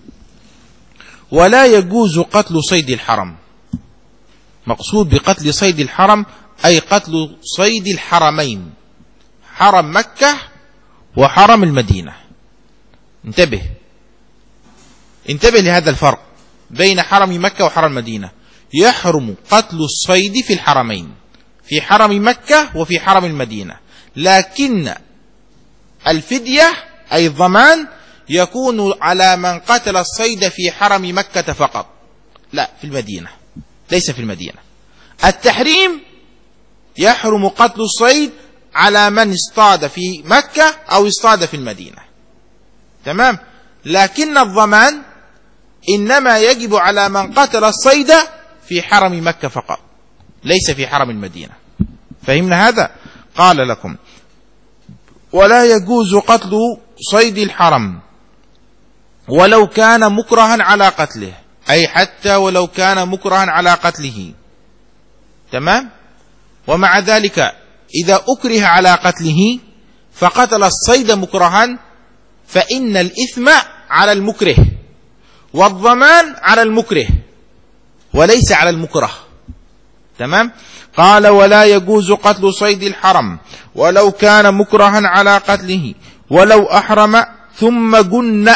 ولا يجوز قتل صيد الحرم. مقصود بقتل صيد الحرم أي قتل صيد الحرمين، حرم مكة وحرم المدينة. انتبه انتبه لهذا الفرق بين حرم مكة وحرم المدينة. يحرم قتل الصيد في الحرمين، في حرم مكة وفي حرم المدينة، لكن الفدية أي الضمان يكون على من قتل الصيد في حرم مكة فقط، لا في المدينة، ليس في المدينة. التحريم يحرم قتل الصيد على من اصطاد في مكة أو اصطاد في المدينة. تمام؟ لكن الضمان إنما يجب على من قتل الصيد في حرم مكة فقط، ليس في حرم المدينة. فهمنا هذا؟ قال لكم: ولا يجوز قتل صيد الحرم ولو كان مكرها على قتله، أي حتى ولو كان مكرها على قتله. تمام؟ ومع ذلك إذا أكره على قتله فقتل الصيد مكرها فإن الإثم على المكره والضمان على المكره وليس على المكره. تمام؟ قال: ولا يجوز قتل صيد الحرم ولو كان مكرها على قتله ولو أحرم ثم جن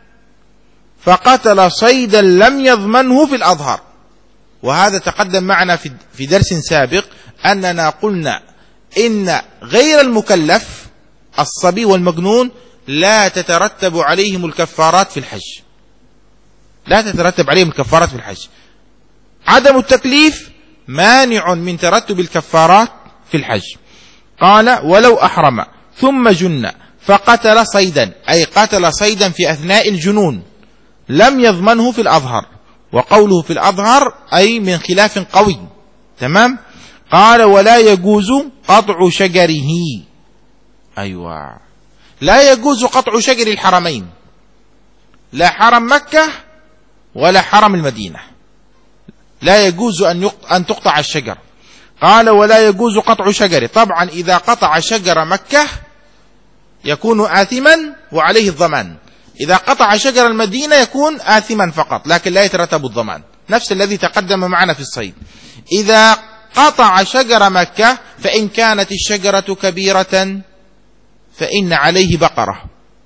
فقتل صيدا لم يضمنه في الأظهر. وهذا تقدم معنا في درس سابق أننا قلنا إن غير المكلف الصبي والمجنون لا تترتب عليهم الكفارات في الحج، لا تترتب عليهم الكفارات في الحج. عدم التكليف مانع من ترتب الكفارات في الحج. قال: ولو أحرم ثم جن فقتل صيدا، أي قتل صيدا في أثناء الجنون، لم يضمنه في الأظهر. وقوله في الأظهر أي من خلاف قوي. تمام؟ قال: ولا يجوز قطع شجره. أيوة، لا يجوز قطع شجر الحرمين، لا حرم مكة ولا حرم المدينة، لا يجوز أن تقطع الشجر. قال: ولا يجوز قطع شجره. طبعا إذا قطع شجر مكة يكون آثما وعليه الضمان، إذا قطع شجر المدينة يكون آثما فقط لكن لا يترتب الضمان، نفس الذي تقدم معنا في الصيد. إذا قطع شجر مكة فإن كانت الشجرة كبيرة فإن عليه بقرة،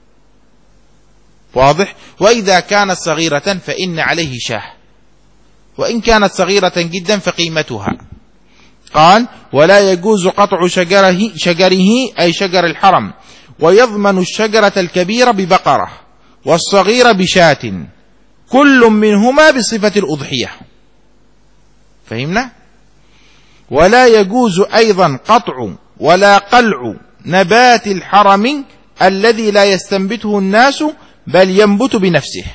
واضح؟ وإذا كانت صغيرة فإن عليه شاه، وإن كانت صغيرة جدا فقيمتها. قال: ولا يجوز قطع شجره, شجره أي شجر الحرم، ويضمن الشجرة الكبيرة ببقرة والصغيرة بشاة، كل منهما بصفة الأضحية. فهمنا؟ ولا يجوز أيضا قطع ولا قلع نبات الحرم الذي لا يستنبته الناس بل ينبت بنفسه.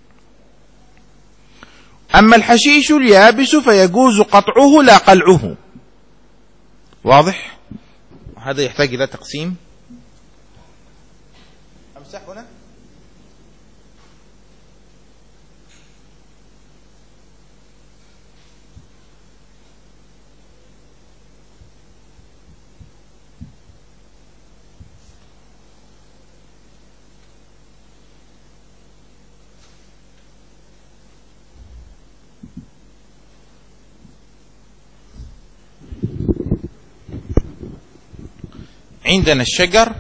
أما الحشيش اليابس فيجوز قطعه لا قلعه. واضح؟ هذا يحتاج إلى تقسيم. أمسح هنا. عندنا الشجر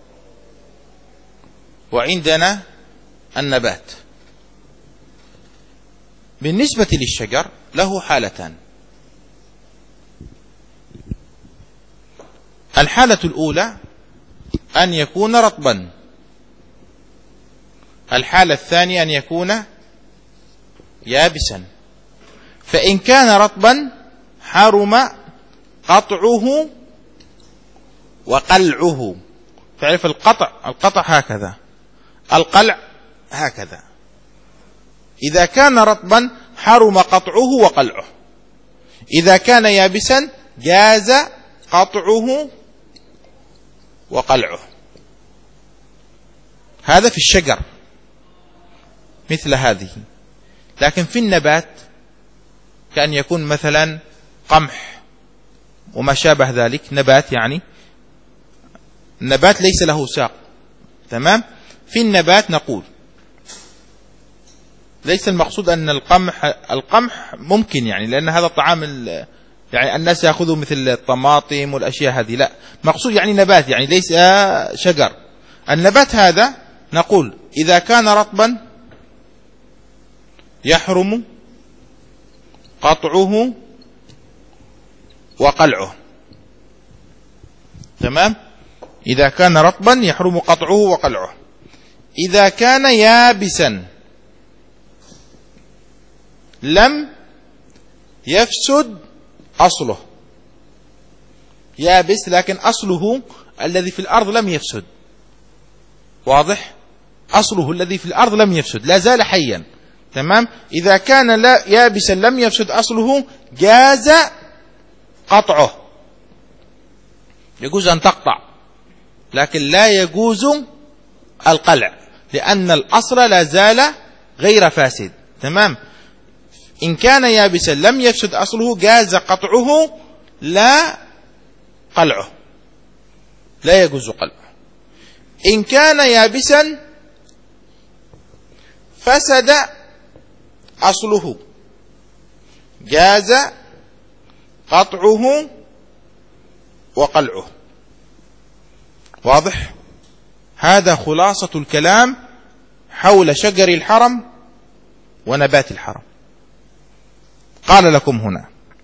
وعندنا النبات. بالنسبة للشجر له حالتان. الحالة الأولى أن يكون رطبا، الحالة الثانية أن يكون يابسا. فإن كان رطبا حرم قطعه وقلعه. تعرف القطع، القطع هكذا، القلع هكذا. إذا كان رطبا حرم قطعه وقلعه، إذا كان يابسا جاز قطعه وقلعه. هذا في الشجر مثل هذه. لكن في النبات كأن يكون مثلا قمح وما شابه ذلك، نبات يعني النبات ليس له ساق. تمام؟ في النبات نقول ليس المقصود أن القمح القمح ممكن يعني لأن هذا الطعام يعني الناس يأخذوا مثل الطماطم والأشياء هذه، لا، مقصود يعني نبات يعني ليس شجر. النبات هذا نقول إذا كان رطبا يحرم قطعه وقلعه. تمام؟ إذا كان رطبا يحرم قطعه وقلعه. إذا كان يابسا لم يفسد أصله، يابس لكن أصله الذي في الأرض لم يفسد. واضح؟ أصله الذي في الأرض لم يفسد، لا زال حيا. تمام؟ إذا كان لا يابسا لم يفسد أصله جاز قطعه. يجوز أن تقطع، لكن لا يجوز القلع، لأن الأصل لا زال غير فاسد. تمام. إن كان يابسا لم يفسد أصله جاز قطعه لا قلعه، لا يجوز قلعه. إن كان يابسا فسد أصله جاز قطعه وقلعه. واضح؟ هذا خلاصة الكلام حول شجر الحرم ونبات الحرم. قال لكم هنا: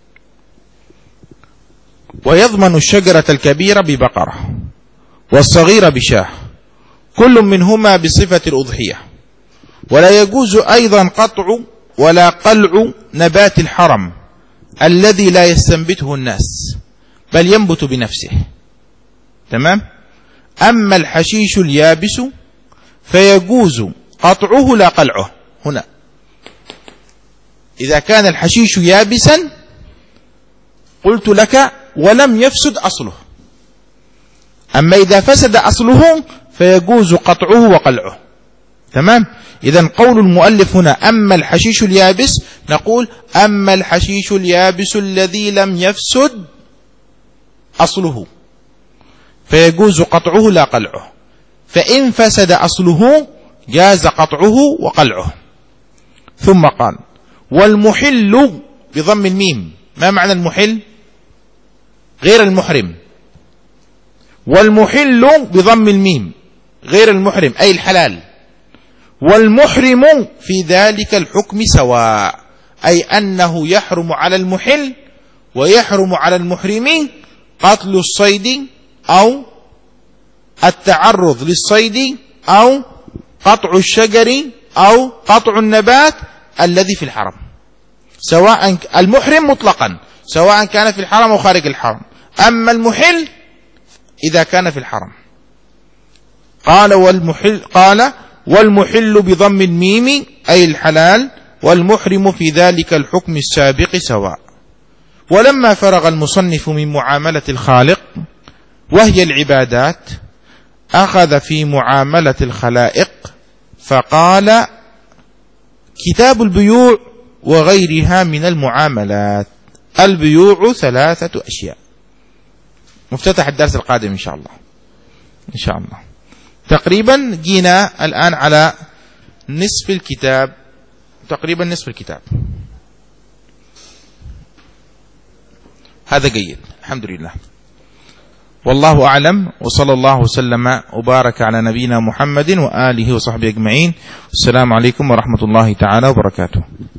ويضمن الشجرة الكبيرة ببقرة والصغيرة بشاه، كل منهما بصفة الأضحية. ولا يجوز أيضا قطع ولا قلع نبات الحرم الذي لا يستنبته الناس، بل ينبت بنفسه. تمام. أما الحشيش اليابس فيجوز قطعه لا قلعه. هنا إذا كان الحشيش يابسا قلت لك ولم يفسد أصله، أما إذا فسد أصله فيجوز قطعه وقلعه. تمام. إذن قول المؤلف هنا أما الحشيش اليابس، نقول أما الحشيش اليابس الذي لم يفسد أصله فيجوز قطعه لا قلعه، فإن فسد أصله جاز قطعه وقلعه. ثم قال: والمحل بضم الميم. ما معنى المحل؟ غير المحرم. والمحل بضم الميم غير المحرم أي الحلال. والمحرم في ذلك الحكم سواء، أي أنه يحرم على المحل ويحرم على المحرم قتل الصيد أو التعرض للصيد أو قطع الشجر أو قطع النبات الذي في الحرم، سواء المحرم مطلقا سواء كان في الحرم أو خارج الحرم. أما المحل إذا كان في الحرم. قال والمحل قال والمحل بضم الميم أي الحلال، والمحرم في ذلك الحكم السابق سواء. ولما فرغ المصنف من معاملة الخالق وهي العبادات، أخذ في معاملة الخلائق فقال: كتاب البيوع وغيرها من المعاملات. البيوع ثلاثة أشياء. مفتتح الدرس القادم إن شاء الله. إن شاء الله. تقريبا جينا الآن على نصف الكتاب، تقريبا نصف الكتاب. هذا جيد، الحمد لله. والله أعلم، وصلى الله وسلم وبارك على نبينا محمد وآله وصحبه أجمعين. السلام عليكم ورحمة الله تعالى وبركاته.